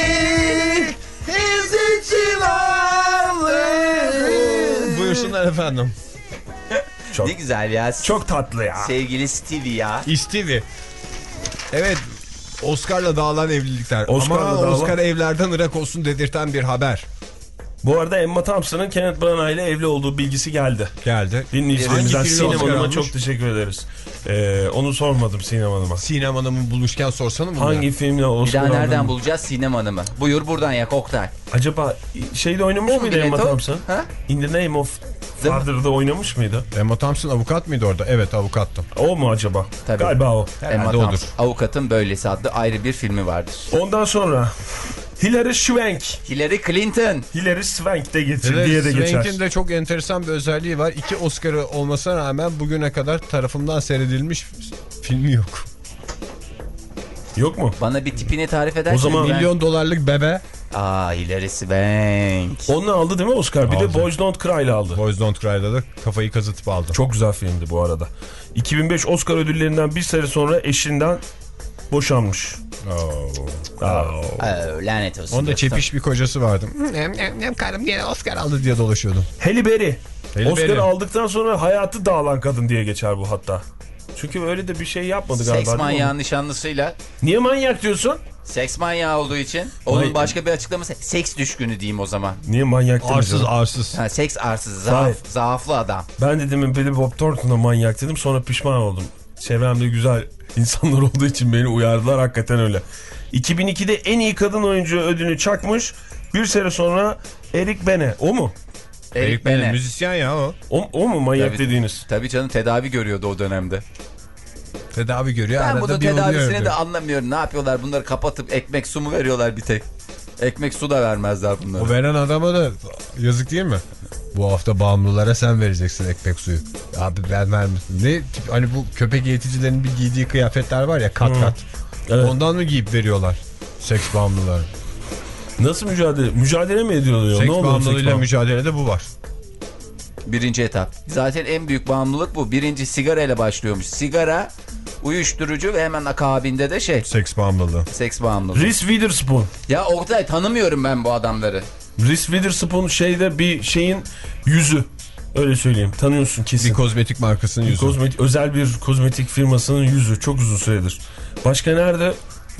Is it you lonely? Buyursunlar efendim. Çok, ne güzel ya. Çok tatlı ya. Sevgili Stevie ya. Stevie. Evet. Oscar'la dağılan evlilikler. Oscar'la Ama dağılan... Oscar evlerden ırak olsun dedirten bir haber. Bu arada Emma Thompson'ın Kenneth Branagh ile evli olduğu bilgisi geldi. Geldi. Dinleyicilerimizden Sinem Hanım'a çok teşekkür ederiz. Ee, onu sormadım Sinem Hanım'a. Sinem Hanım'ı bulmuşken sorsana mı? Hangi ya? Filmle Oscar? Bir daha nereden bulacağız Sinem Hanım'ı? Buyur buradan yak Oktay. Acaba şeyde oynamış mıydı Emma Thompson? Ha? In the Name of Father'da oynamış mıydı? Emma Thompson avukat mıydı orada? Evet, avukattı. O mu acaba? Tabii. Galiba o. Emma Thompson. Avukatın Böylesi adlı ayrı bir filmi vardır. Ondan sonra Hilary Swank. Hillary Clinton. Hilary Swank de geçer Hilary diye de geçer. Swank'in de çok enteresan bir özelliği var. İki Oscar'ı olmasına rağmen bugüne kadar tarafından seyredilmiş filmi yok. Yok mu? Bana bir tipini tarif edersen. O zaman ben... milyon dolarlık bebe. Aa, Hilary Swank. Onunla aldı değil mi Oscar? Bir aldı. De Boys Don't Cry'la aldı. Boys Don't Cry'da da kafayı kazıtıp aldı. Çok güzel filmdi bu arada. iki bin beş Oscar ödüllerinden bir sene sonra eşinden boşanmış. Oh. Oh. Oh, lanet olsun. Onda çepiş bir kocası vardı. Nem nem nem karım diye Oscar aldı diye dolaşıyordu. Halle Berry. Oscar aldıktan sonra hayatı dağılan kadın diye geçer bu hatta. Çünkü öyle de bir şey yapmadı galiba. Seks manyağı nişanlısıyla. Niye manyak diyorsun? Seks manyağı olduğu için. Onun Vay. Başka bir açıklaması. Seks düşkünü diyeyim o zaman. Niye manyak dedim? Arsız arsız. Ha, seks arsız. Zaaf, zaaflı adam. Ben dedim Billy Bob Thornton'a manyak dedim. Sonra pişman oldum. Çevremde güzel insanlar olduğu için beni uyardılar. Hakikaten öyle. iki bin ikide en iyi kadın oyuncu ödülünü çakmış. Bir sene sonra Eric Bene. O mu? Eric, Eric Bene. Müzisyen ya o. O, o mu manyak tabii, dediğiniz? Tabii canım, tedavi görüyordu o dönemde. Tedavi görüyor. Ben bunun tedavisini de anlamıyorum. Ne yapıyorlar? Bunları kapatıp ekmek su mu veriyorlar bir tek? Ekmek su da vermezler bunları. O veren adama da yazık değil mi? Bu hafta bağımlılara sen vereceksin ekmek suyu. Abi ben vermişsin. Ne tip, hani bu köpek eğiticilerin bir giydiği kıyafetler var ya, kat hmm. kat. Evet. Ondan mı giyip veriyorlar seks bağımlıları? Nasıl mücadele? Mücadele mi ediyorlar? Seks ne bağımlılığıyla mücadelede bu var. Birinci etap. Zaten en büyük bağımlılık bu. Birinci sigara ile başlıyormuş. Sigara, uyuşturucu ve hemen akabinde de şey. Seks bağımlılığı. Seks bağımlılığı. Reese Witherspoon. Ya Oktay, tanımıyorum ben bu adamları. Reese Witherspoon şeyde bir şeyin yüzü. Öyle söyleyeyim. Tanıyorsun kesin. Bir kozmetik markasının bir yüzü. Kozmetik, özel bir kozmetik firmasının yüzü. Çok uzun süredir. Başka nerede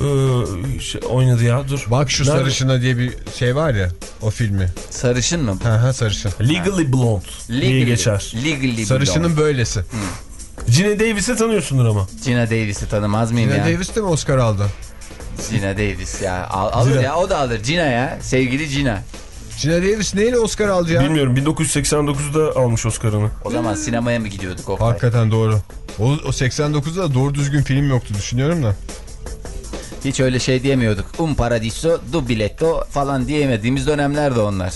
ee, şey, oynadı ya? Dur. Bak şu nerede? Sarışın'a diye bir şey var ya, o filmi. Sarışın mı? Hı hı, sarışın. Legally Blonde Legally, diye geçer. Legally Sarışının Blonde. böylesi. Hmm. Gina Davis'i tanıyorsundur ama. Gina Davis'i tanımaz mıyım Gina ya? Gina Davis de mi Oscar aldı? Gina Davis ya. Al, alır Gina. Ya, o da alır. Gina ya. Sevgili Gina. Gina Davis neyle Oscar aldı ya? Bilmiyorum. bin dokuz yüz seksen dokuzda almış Oscar'ını. O zaman sinemaya mı gidiyorduk Oktay? Hakikaten doğru. O, o seksen dokuzda da doğru düzgün film yoktu düşünüyorum da. Hiç öyle şey diyemiyorduk. Un paradiso, du biletto falan diyemediğimiz dönemlerde onlar.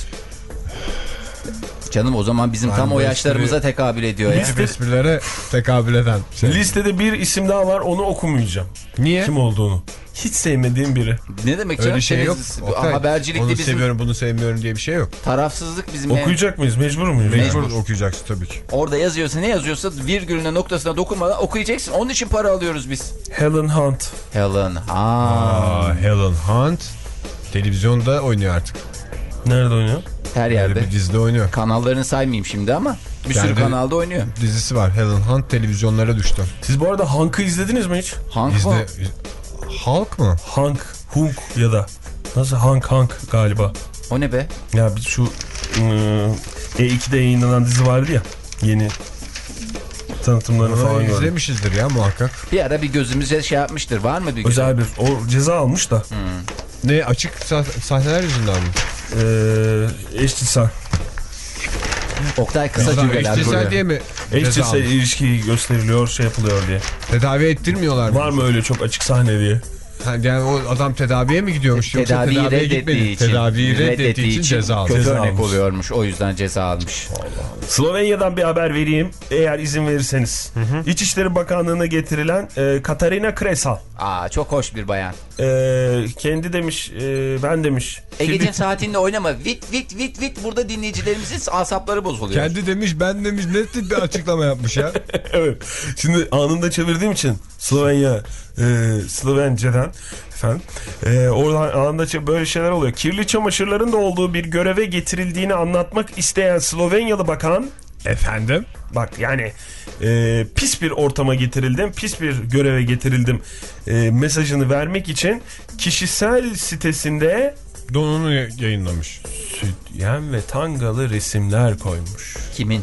Canım o zaman bizim ben tam o yaşlarımıza espri, tekabül ediyor ya. Liste, esprilere tekabül eden şey. Listede bir isim daha var, onu okumayacağım. Niye? Kim olduğunu. Hiç sevmediğim biri. Ne demek canım? Öyle şey yok. Okay. Habercilikte onu bizim... seviyorum bunu sevmiyorum diye bir şey yok. Tarafsızlık bizim... Okuyacak yani... mıyız? Mecbur muyuz? Mecbur, Mecbur okuyacaksın tabii ki. Orada yazıyorsa, ne yazıyorsa virgülüne, noktasına dokunmadan okuyacaksın. Onun için para alıyoruz biz. Helen Hunt. Helen Hunt. Aa, Helen Hunt televizyonda oynuyor artık. Nerede oynuyor? Her yerde. Bir dizide oynuyor. Kanallarını saymayayım şimdi ama bir sürü kanalda oynuyor. Dizisi var. Helen Hunt televizyonlara düştü. Siz bu arada Hunk'ı izlediniz mi hiç? Hunk İzle... mı? Hulk mı? Hunk, Hunk ya da nasıl Hunk Hunk galiba. O ne be? Ya biz şu E iki'de yayınlanan dizi vardı ya. Yeni tanıtımlarını falan gördüm. İzlemişizdir ya muhakkak. Bir ara bir gözümüze şey yapmıştır. Var mı bir özel bir o ceza almış da. Hmm. Ne açık sah sahneler yüzünden mi? Ee, eşcinsel. Oktay kısa cümleler kuruyor. Eşcinsel diye mi? Eşcinsel ilişki gösteriliyor, şey yapılıyor diye. Tedavi ettirmiyorlar mı? Var mı öyle çok açık sahne diye? Yani o adam tedaviye mi gidiyormuş? Tedaviyi yoksa tedaviye reddettiği için, tedaviyi reddettiği için ceza almış. kötü Ceza örnek almış. oluyormuş. O yüzden ceza almış. Slovenya'dan bir haber vereyim eğer izin verirseniz. Hı hı. İçişleri Bakanlığı'na getirilen e, Katarina Kresal. Aa, çok hoş bir bayan. E, kendi demiş, e, ben demiş. Ege'cim Kirli... saatinde oynama. Vit vit vit vit, burada dinleyicilerimizin asapları bozuluyor. Kendi demiş, ben demiş, ne tip bir açıklama yapmış ya. Evet. Şimdi anında çevirdiğim için Slovenya, e, Slovence'den efendim. E, oradan anında böyle şeyler oluyor. Kirli çamaşırların da olduğu bir göreve getirildiğini anlatmak isteyen Slovenyalı bakan, Efendim? bak yani e, pis bir ortama getirildim, pis bir göreve getirildim e, mesajını vermek için kişisel sitesinde Donunu yayınlamış. sütyen ve tangalı resimler koymuş. Kimin?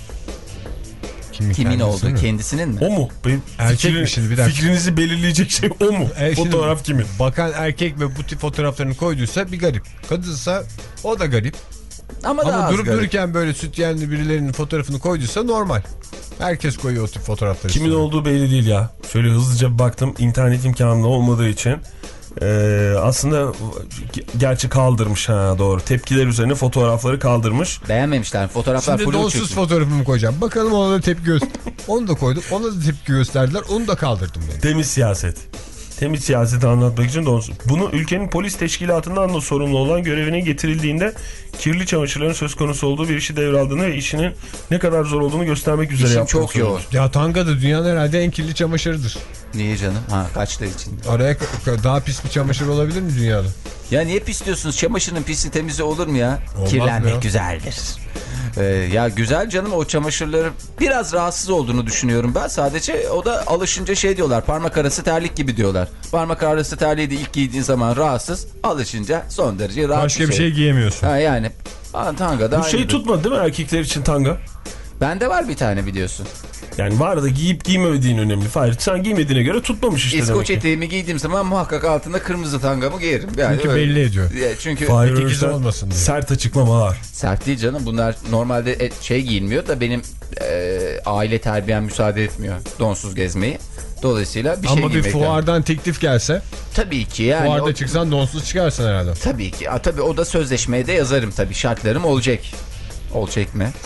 Kimin, Kimin olduğu, mi? kendisinin mi? O mu? Benim Erkek fikri, mi şimdi? Bir dakika. fikrinizi belirleyecek şey o mu? E şimdi, fotoğraf kimin? Bakan erkek ve bu tip fotoğraflarını koyduysa bir garip. Kadınsa o da garip. Ama, Ama durup garip. dururken böyle sütyenli birilerinin fotoğrafını koyduysa normal. Herkes koyuyor o tip fotoğrafları. Kimin işte. olduğu belli değil ya. Şöyle hızlıca bir baktım, internet imkanı olmadığı için. Ee, aslında gerçi kaldırmış, ha doğru. Tepkiler üzerine fotoğrafları kaldırmış. Beğenmemişler. Fotoğraflar Şimdi flu donsuz çıkmış. fotoğrafımı koyacağım. Bakalım ona da tepki göster. Onu da koydum. Ona da tepki gösterdiler. Onu da kaldırdım ben. Temiz siyaset. Temiz siyaseti anlatmak için donsuz. Bunu ülkenin polis teşkilatından da sorumlu olan görevine getirildiğinde kirli çamaşırların söz konusu olduğu bir işi devraldığını ve işinin ne kadar zor olduğunu göstermek üzere İşim yaptığını şey çok yoğun. Ya tanga da dünyanın herhalde en kirli çamaşırıdır. Niye canım? Ha, kaçtığı için. Araya daha pis bir çamaşır olabilir mi dünyada? Ya niye pis diyorsunuz? Çamaşırın pisi temizi olur mu ya? Olmaz Kirlenmek ya. güzeldir. Ee, ya güzel canım, o çamaşırları biraz rahatsız olduğunu düşünüyorum ben. Sadece o da alışınca şey diyorlar, parmak arası terlik gibi diyorlar. Parmak arası terliği de ilk giydiğin zaman rahatsız, alışınca son derece rahat. Başka bir şey, şey giyemiyorsun. Ha yani. Ha, tanga da Bu şey tutmadı değil mi erkekler için tanga? Bende var bir tane, biliyorsun. Yani var da giyip giymediğin önemli. Hayır, sen giymediğine göre tutmamış işte. İskoç demek ki. eteğimi giydiğim zaman muhakkak altında kırmızı tangamı giyerim. Yani Çünkü öyle. belli ediyor. Ya çünkü Fahir İkiz Öğretmen olmasın diye. sert açıklamalar. sert değil canım. Bunlar normalde et, şey giyilmiyor da benim e, aile terbiyem müsaade etmiyor donsuz gezmeyi. Dolayısıyla bir şey Ama bir giymek fuardan teklif gelse, tabii ki yani. fuarda o, çıksan donsuz çıkarsın herhalde. tabii ki. A, tabii o da sözleşmeye de yazarım tabii. Şartlarım olacak. Olacak mı?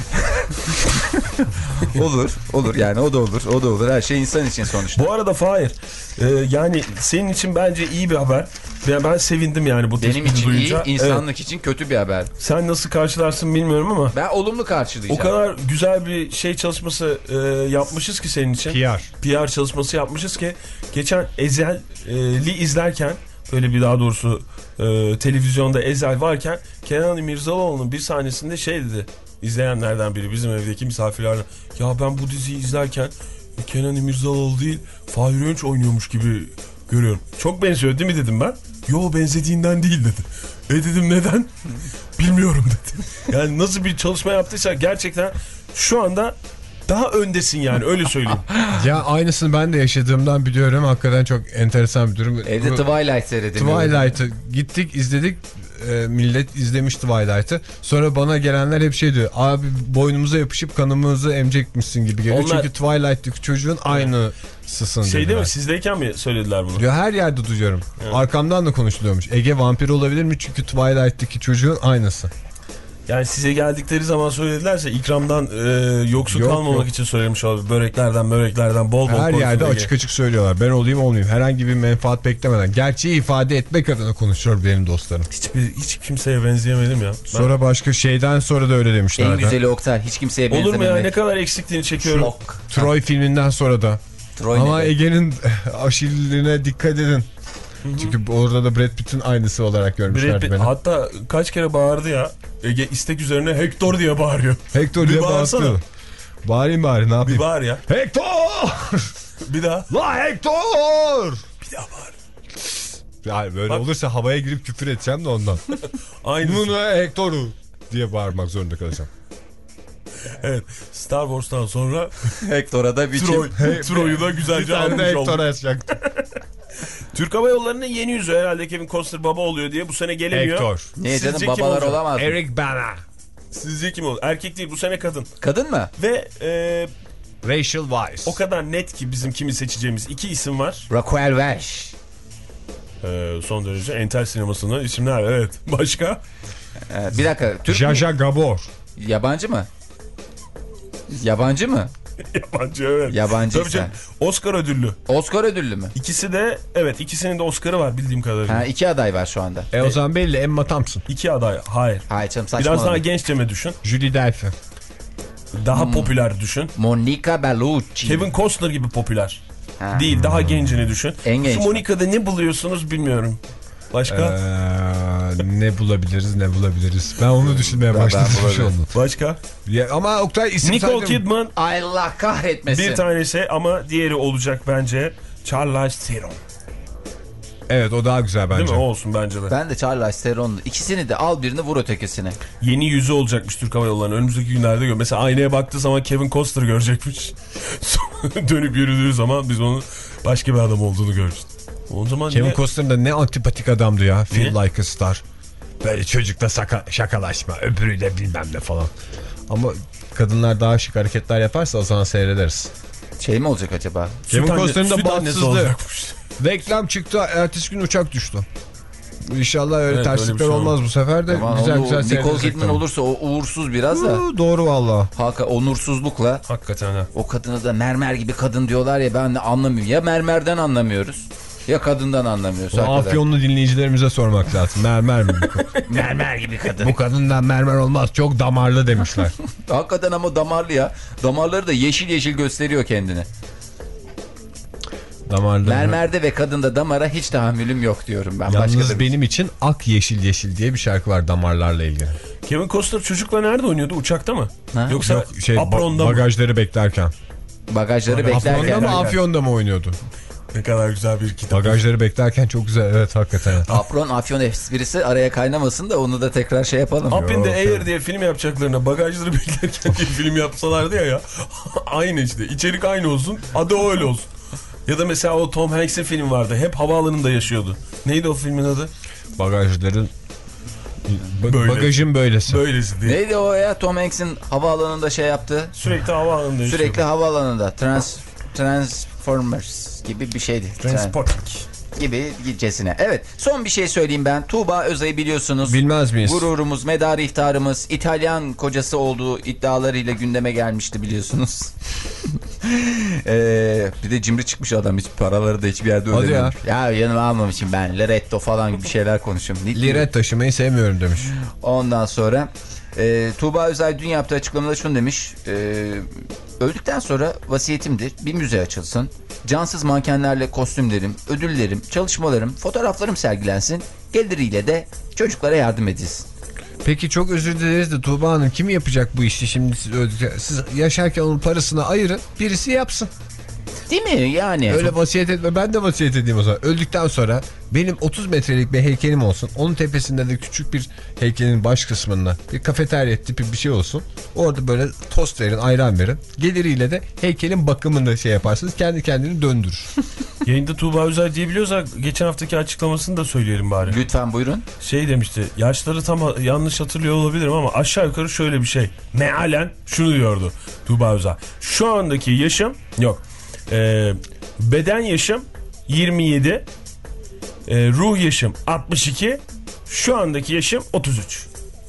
olur. Olur yani, o da olur. O da olur. Her şey insan için sonuçta. Bu arada Fahir, e, yani senin için bence iyi bir haber. Ve ben sevindim yani bu Benim tespiti için duyunca. iyi, insanlık Evet. için kötü bir haber. Sen nasıl karşılarsın bilmiyorum ama Ben olumlu o karşılayacağım. kadar güzel bir şey çalışması e, yapmışız ki senin için. P R. P R çalışması yapmışız ki geçen Ezel'i izlerken, böyle bir daha doğrusu e, televizyonda Ezel varken Kenan İmirzalıoğlu'nun bir sahnesinde şey dedi. İzleyenlerden biri, bizim evdeki misafirlerden, ya ben bu diziyi izlerken Kenan İmirzalıoğlu değil Fahir Öğünç oynuyormuş gibi görüyorum. Çok benziyor değil mi dedim ben. Yo, benzediğinden değil dedi. E dedim neden? Bilmiyorum dedi. Yani nasıl bir çalışma yaptıysa gerçekten şu anda daha öndesin yani, öyle söyleyeyim. Ya aynısını ben de yaşadığımdan biliyorum. Hakikaten çok enteresan bir durum. Evde Bu, Twilight seyredim. Twilight'ı gittik, izledik. E, millet izlemiş Twilight'ı. Sonra bana gelenler hep şey diyor. Abi boynumuza yapışıp kanımızı emecekmişsin gibi geliyor. Onlar... Çünkü Twilight'taki çocuğun aynısısın Şey dediler. değil mi, sizdeyken mi söylediler bunu? Ya her yerde duyuyorum. Evet. Arkamdan da konuşuluyormuş. Ege vampir olabilir mi? Çünkü Twilight'taki çocuğun aynısı. Yani size geldikleri zaman söyledilerse ikramdan e, yoksul Yok, kalmamak yok. için söylemiş olabilir. Böreklerden böreklerden bol bol Her koysun yerde diye. açık açık söylüyorlar. Ben olayım olmayayım. Herhangi bir menfaat beklemeden. Gerçeği ifade etmek adına konuşuyor benim dostlarım. Hiçbir, hiç kimseye benzeyemedim ya. Ben... Sonra başka şeyden sonra da öyle demişler. En güzeli Oktay. Hiç kimseye benzememek. Olur mu ya, ne kadar eksikliğini çekiyorum. Şok. Troy filminden sonra da. Troy Ama ne? Ege'nin aşilline dikkat edin. Çünkü orada da Brad Pitt'in aynısı olarak görmüşlerdi Pitt, beni. hatta kaç kere bağırdı ya. Ege istek üzerine Hector diye bağırıyor. Hector diye bağırsana. Bağırayım bari, ne yapayım? Bir bağır ya. Hector! Bir daha. La Hector! Bir daha bağır. Yani böyle Bak. olursa havaya girip küfür edeceğim de ondan. Aynı. Bunu Hector'u diye bağırmak zorunda kalacağım. Evet. Star Wars'tan sonra Hector'a da bir Troy, çift. Troy'u da Bir güzelce tane de almış Hector'a olduk. yazacaktım. Türk Hava Yolları'nın yeni yüzü herhalde Kevin Costner baba oluyor diye bu sene gelemiyor. Hector. Niye canım, Sizce kim babalar olacak? olamaz mı? Eric Bana. Sizce kim olur? Erkek değil, bu sene kadın. Kadın mı? Ve e, Rachel Weisz. o kadar net ki bizim kimi seçeceğimiz iki isim var. Raquel Welch. E, son derece entel sinemasından isimler, evet. Başka? Ee, bir dakika. Türk mü? Jaja Gabor. Yabancı mı? Yabancı mı? Yabancı, evet. Yabancı Tabii canım, Oscar ödüllü. Oscar ödüllü mü? İkisi de, evet, ikisinin de Oscar'ı var bildiğim kadarıyla. Ha, iki aday var şu anda. E o zaman belli, Emma Thompson. İki aday, hayır. Hayır canım, Biraz saçmalama. daha genççeme düşün. Julie Delphi. Daha popüler düşün. Monica Bellucci. Kevin Costner gibi popüler. Ha. Değil, daha gencini düşün. En genç Şu mi? Monica'da ne buluyorsunuz bilmiyorum. Başka? Ee, ne bulabiliriz ne bulabiliriz. Ben onu düşünmeye Ben- başladım ben şu anda. Başka? Ya, ama Oktay isim Nicole saydım. Kidman Allah kahretmesin. bir tanesi ama diğeri olacak bence. Charlize Theron. Evet, o daha güzel bence. Değil mi? O olsun bence de. Ben de Charlize Theron'lu. İkisini de al, birini vur ötekisine. Yeni yüzü olacakmış Türk Hava Yolları'nın. Önümüzdeki günlerde gör. Mesela aynaya baktığı zaman Kevin Costner görecekmiş. Sonra dönüp yürüdüğü zaman biz onun başka bir adam olduğunu görürüz. O zaman Kevin ne? Costner da ne antipatik adamdı ya. Feel Niye? like a star. Böyle çocukla saka, şakalaşma, öbürüyle bilmem ne falan. Ama kadınlar daha şık hareketler yaparsa o zaman seyrederiz. Şey mi olacak acaba? Kevin Süt anne- Costner'ın da süt annesi bahtsızlığı. olacakmış. Reklam çıktı, ertesi gün uçak düştü. İnşallah öyle Evet, öyle bir terslikler şey olmaz bu sefer de. Aman güzel onu- güzel Nicole seyredecek. Kidman olursa o uğursuz biraz da. Uuu, doğru valla. Haka onursuzlukla Hakikaten ha. o kadını da mermer gibi kadın diyorlar ya, ben de anlamıyorum. Ya mermerden anlamıyoruz ya kadından anlamıyoruz. O hakikaten. Afyonlu dinleyicilerimize sormak lazım. Mermer mi bu kadın? Mermer gibi kadın. Bu kadından mermer olmaz, çok damarlı demişler. Hakikaten ama damarlı ya. Damarları da yeşil yeşil gösteriyor kendini. Damarlı. Mermerde ve kadında damara hiç tahammülüm yok diyorum ben. Yalnız Başka da bir- benim için Ak Yeşil Yeşil diye bir şarkı var damarlarla ilgili. Kevin Costner çocukla nerede oynuyordu? Uçakta mı? Ha? Yoksa Yok şey apronda ba- mı? bagajları beklerken. bagajları Bagaj- Afyon'da beklerken. mı Afyon'da mı oynuyordu? Ne kadar güzel bir kitap. Bagajları beklerken çok güzel, evet hakikaten. Apron afyon esprisi araya kaynamasın da onu da tekrar şey yapalım. Up in the Yok, Air evet. diye film yapacaklarına bagajları beklerken diye film yapsalardı ya ya. Aynı işte. İçerik aynı olsun. Adı o öyle olsun. Ya da mesela o Tom Hanks'in filmi vardı. Hep havaalanında yaşıyordu. Neydi o filmin adı? Bagajların ba- Böyle. bagajın böylesi. Böylesi diye. Neydi o ya, Tom Hanks'in havaalanında şey yaptı. Sürekli havaalanında yaşıyordu. Sürekli havaalanında. Trans, Transformers gibi bir şeydi. Transporting. Gibi gibicesine. Evet, son bir şey söyleyeyim ben. Tuğba Özay'ı biliyorsunuz. Bilmez miyiz? Gururumuz, medarı iftarımız, İtalyan kocası olduğu iddialarıyla gündeme gelmişti biliyorsunuz. ee, bir de cimri çıkmış adam, hiç paraları da hiçbir yerde Hadi ödemiyormuş. Ya. ya yanıma almamışım ben, Liretto falan gibi şeyler konuşuyorum. Ne Liret taşımayı sevmiyorum demiş. Ondan sonra e, Tuğba Özay dün yaptığı açıklamada şunu demiş. E, öldükten sonra vasiyetimdir, bir müze açılsın. Cansız mankenlerle kostümlerim, ödüllerim, çalışmalarım, fotoğraflarım sergilensin. Geliriyle de çocuklara yardım edilsin. Peki çok özür dileriz de Tuğba Hanım, kim yapacak bu işi şimdi? Siz, öldükten- siz yaşarken onun parasını ayırın, birisi yapsın. Değil mi yani? Öyle vasiyet etme, ben de vasiyet edeyim o zaman. Öldükten sonra benim otuz metrelik bir heykelim olsun. Onun tepesinde de küçük bir heykelin baş kısmında bir kafeterya tipi bir şey olsun. Orada böyle tost verin, ayran verin. Geliriyle de heykelin bakımını şey yaparsınız. Kendi kendini döndürür. Yayında Tuğba Özel diyebiliyorsak geçen haftaki açıklamasını da söyleyelim bari. Lütfen buyurun. Şey demişti, yaşları tam yanlış hatırlıyor olabilirim ama aşağı yukarı şöyle bir şey. Mealen şunu diyordu Tuğba Özel. Şu andaki yaşım yok. Ee, beden yaşım yirmi yedi. Ee, ruh yaşım altmış iki. Şu andaki yaşım otuz üç.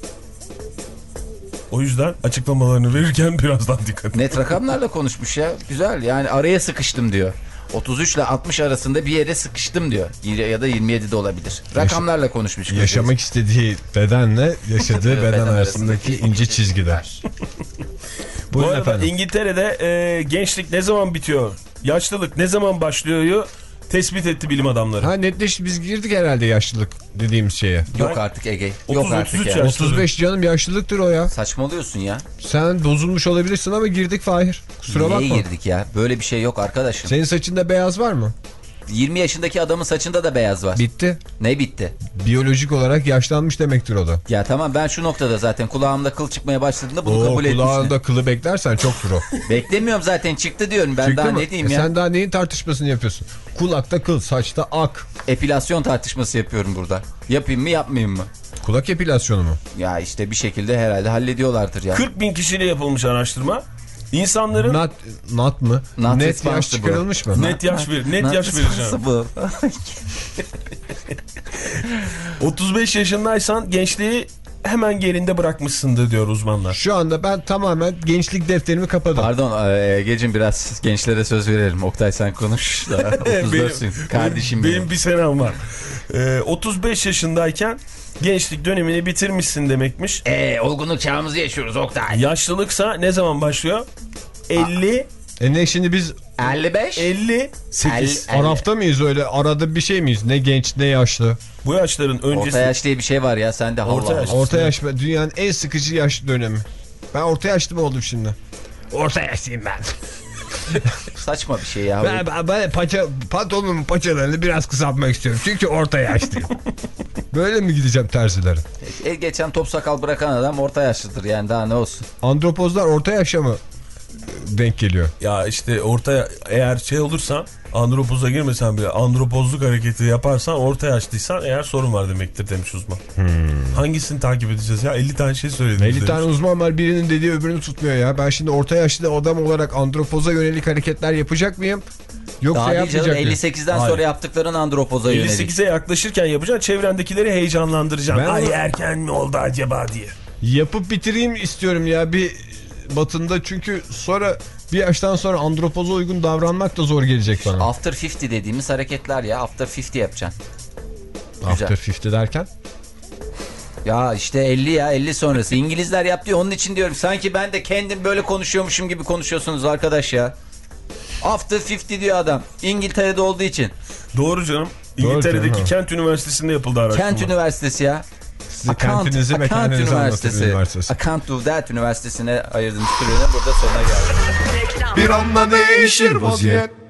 O yüzden açıklamalarını verirken birazdan dikkat edin. Net rakamlarla konuşmuş ya. Güzel, yani araya sıkıştım diyor. otuz üç ile altmış arasında bir yere sıkıştım diyor. Ya da yirmi yedi de olabilir. Rakamlarla konuşmuş. Yaşamak istediği bedenle yaşadığı beden, Beden arasındaki arasındaki ince çizgiler. Bu Buyurun arada efendim. İngiltere'de e, gençlik ne zaman bitiyor? Yaşlılık ne zaman başlıyor? Tespit etti bilim adamları. Ha netleşti, biz girdik herhalde yaşlılık dediğimiz şeye. Yok artık Ege. otuz, Yok artık otuz üç ya. yaş. otuz beş canım, yaşlılıktır o ya. Saçmalıyorsun ya. Sen bozulmuş olabilirsin ama girdik Fahir. Kusura Niye bakma. girdik ya? Böyle bir şey yok arkadaşım. Senin saçında beyaz var mı? yirmi yaşındaki adamın saçında da beyaz var. Bitti. Ne bitti? Biyolojik olarak yaşlanmış demektir o da. Ya tamam, ben şu noktada zaten kulağımda kıl çıkmaya başladığında bunu Oo, kabul etmiştim. kulağında kılı beklersen çoktur o. Beklemiyorum zaten, çıktı diyorum ben. Çıktı daha mı? ne diyeyim e ya. Sen daha neyin tartışmasını yapıyorsun? Kulakta kıl, saçta ak. Epilasyon tartışması yapıyorum burada. Yapayım mı yapmayayım mı? Kulak epilasyonu mu? Ya işte bir şekilde herhalde hallediyorlardır ya. kırk bin kişiyle yapılmış araştırma. İnsanların Nat, nat mı? Not Net yaş responsible. çıkarılmış mı? net yaş ver, net yaş vereceğim. otuz beş yaşındaysan gençliği hemen gerinde bırakmışsındır diyor uzmanlar. Şu anda ben tamamen gençlik defterimi kapadım. Pardon Ege'cim, biraz gençlere söz verelim. Oktay sen konuş. otuz dörtsün. Kardeşim benim. benim. Benim bir senem var. Ee, otuz beş yaşındayken gençlik dönemini bitirmişsin demekmiş. Eee olgunluk çağımızı yaşıyoruz Oktay. Yaşlılıksa ne zaman başlıyor? elli. E ne şimdi biz elli beş. elli sekiz. El- arafta mıyız öyle? Arada bir şey miyiz? Ne genç ne yaşlı. Bu yaşların öncesi. Orta yaş diye bir şey var ya sende. Orta Allah yaş. Allah. Orta yaş dünyanın en sıkıcı yaş dönemi. Ben orta yaşlı mı oldum şimdi? Orta yaşlıyım ben. Saçma bir şey ya. Ben, ben, ben paça, pantolonumun paçalarını biraz kısaltmak istiyorum. Çünkü orta yaşlıyım. Böyle mi gideceğim terzilere? E, geçen top sakal bırakan adam orta yaşlıdır yani, daha ne olsun. Andropozlar orta yaşa mı denk geliyor? Ya işte orta, eğer şey olursan, andropoza girmesen bile andropozluk hareketi yaparsan, orta yaşlıysan eğer sorun var demektir demiş uzman. Hmm. Hangisini takip edeceğiz ya? elli tane şey söylediniz elli demiş. tane uzman var, birinin dediği öbürünü tutmuyor ya. Ben şimdi orta yaşlı adam olarak andropoza yönelik hareketler yapacak mıyım? Yoksa Daha değil yapmayacak canım, mıyım? elli sekizden Hayır. sonra yaptıkların andropoza yönelik. elli sekize yaklaşırken yapacaksın, çevrendekileri heyecanlandıracaksın. Ben Ay onu- erken mi oldu acaba diye. Yapıp bitireyim istiyorum ya bir batında, çünkü sonra bir yaştan sonra andropoza uygun davranmak da zor gelecek bana. After elli dediğimiz hareketler ya, after elli yapacaksın. After elli derken? Ya işte elli ya, elli sonrası. İngilizler yap diyor, onun için diyorum. Sanki ben de kendim böyle konuşuyormuşum gibi konuşuyorsunuz arkadaş ya. After elli diyor adam. İngiltere'de olduğu için. Doğru canım. Doğru İngiltere'deki canım. Kent Üniversitesi'nde yapıldı araştırma. Kent Üniversitesi ya. Size kentinizi ve kendinizi anlatır üniversitesi. I can't do that Üniversitesi'ne ayırdığımız sürede burada sonuna geldik. Bir anda değişir vaziyet.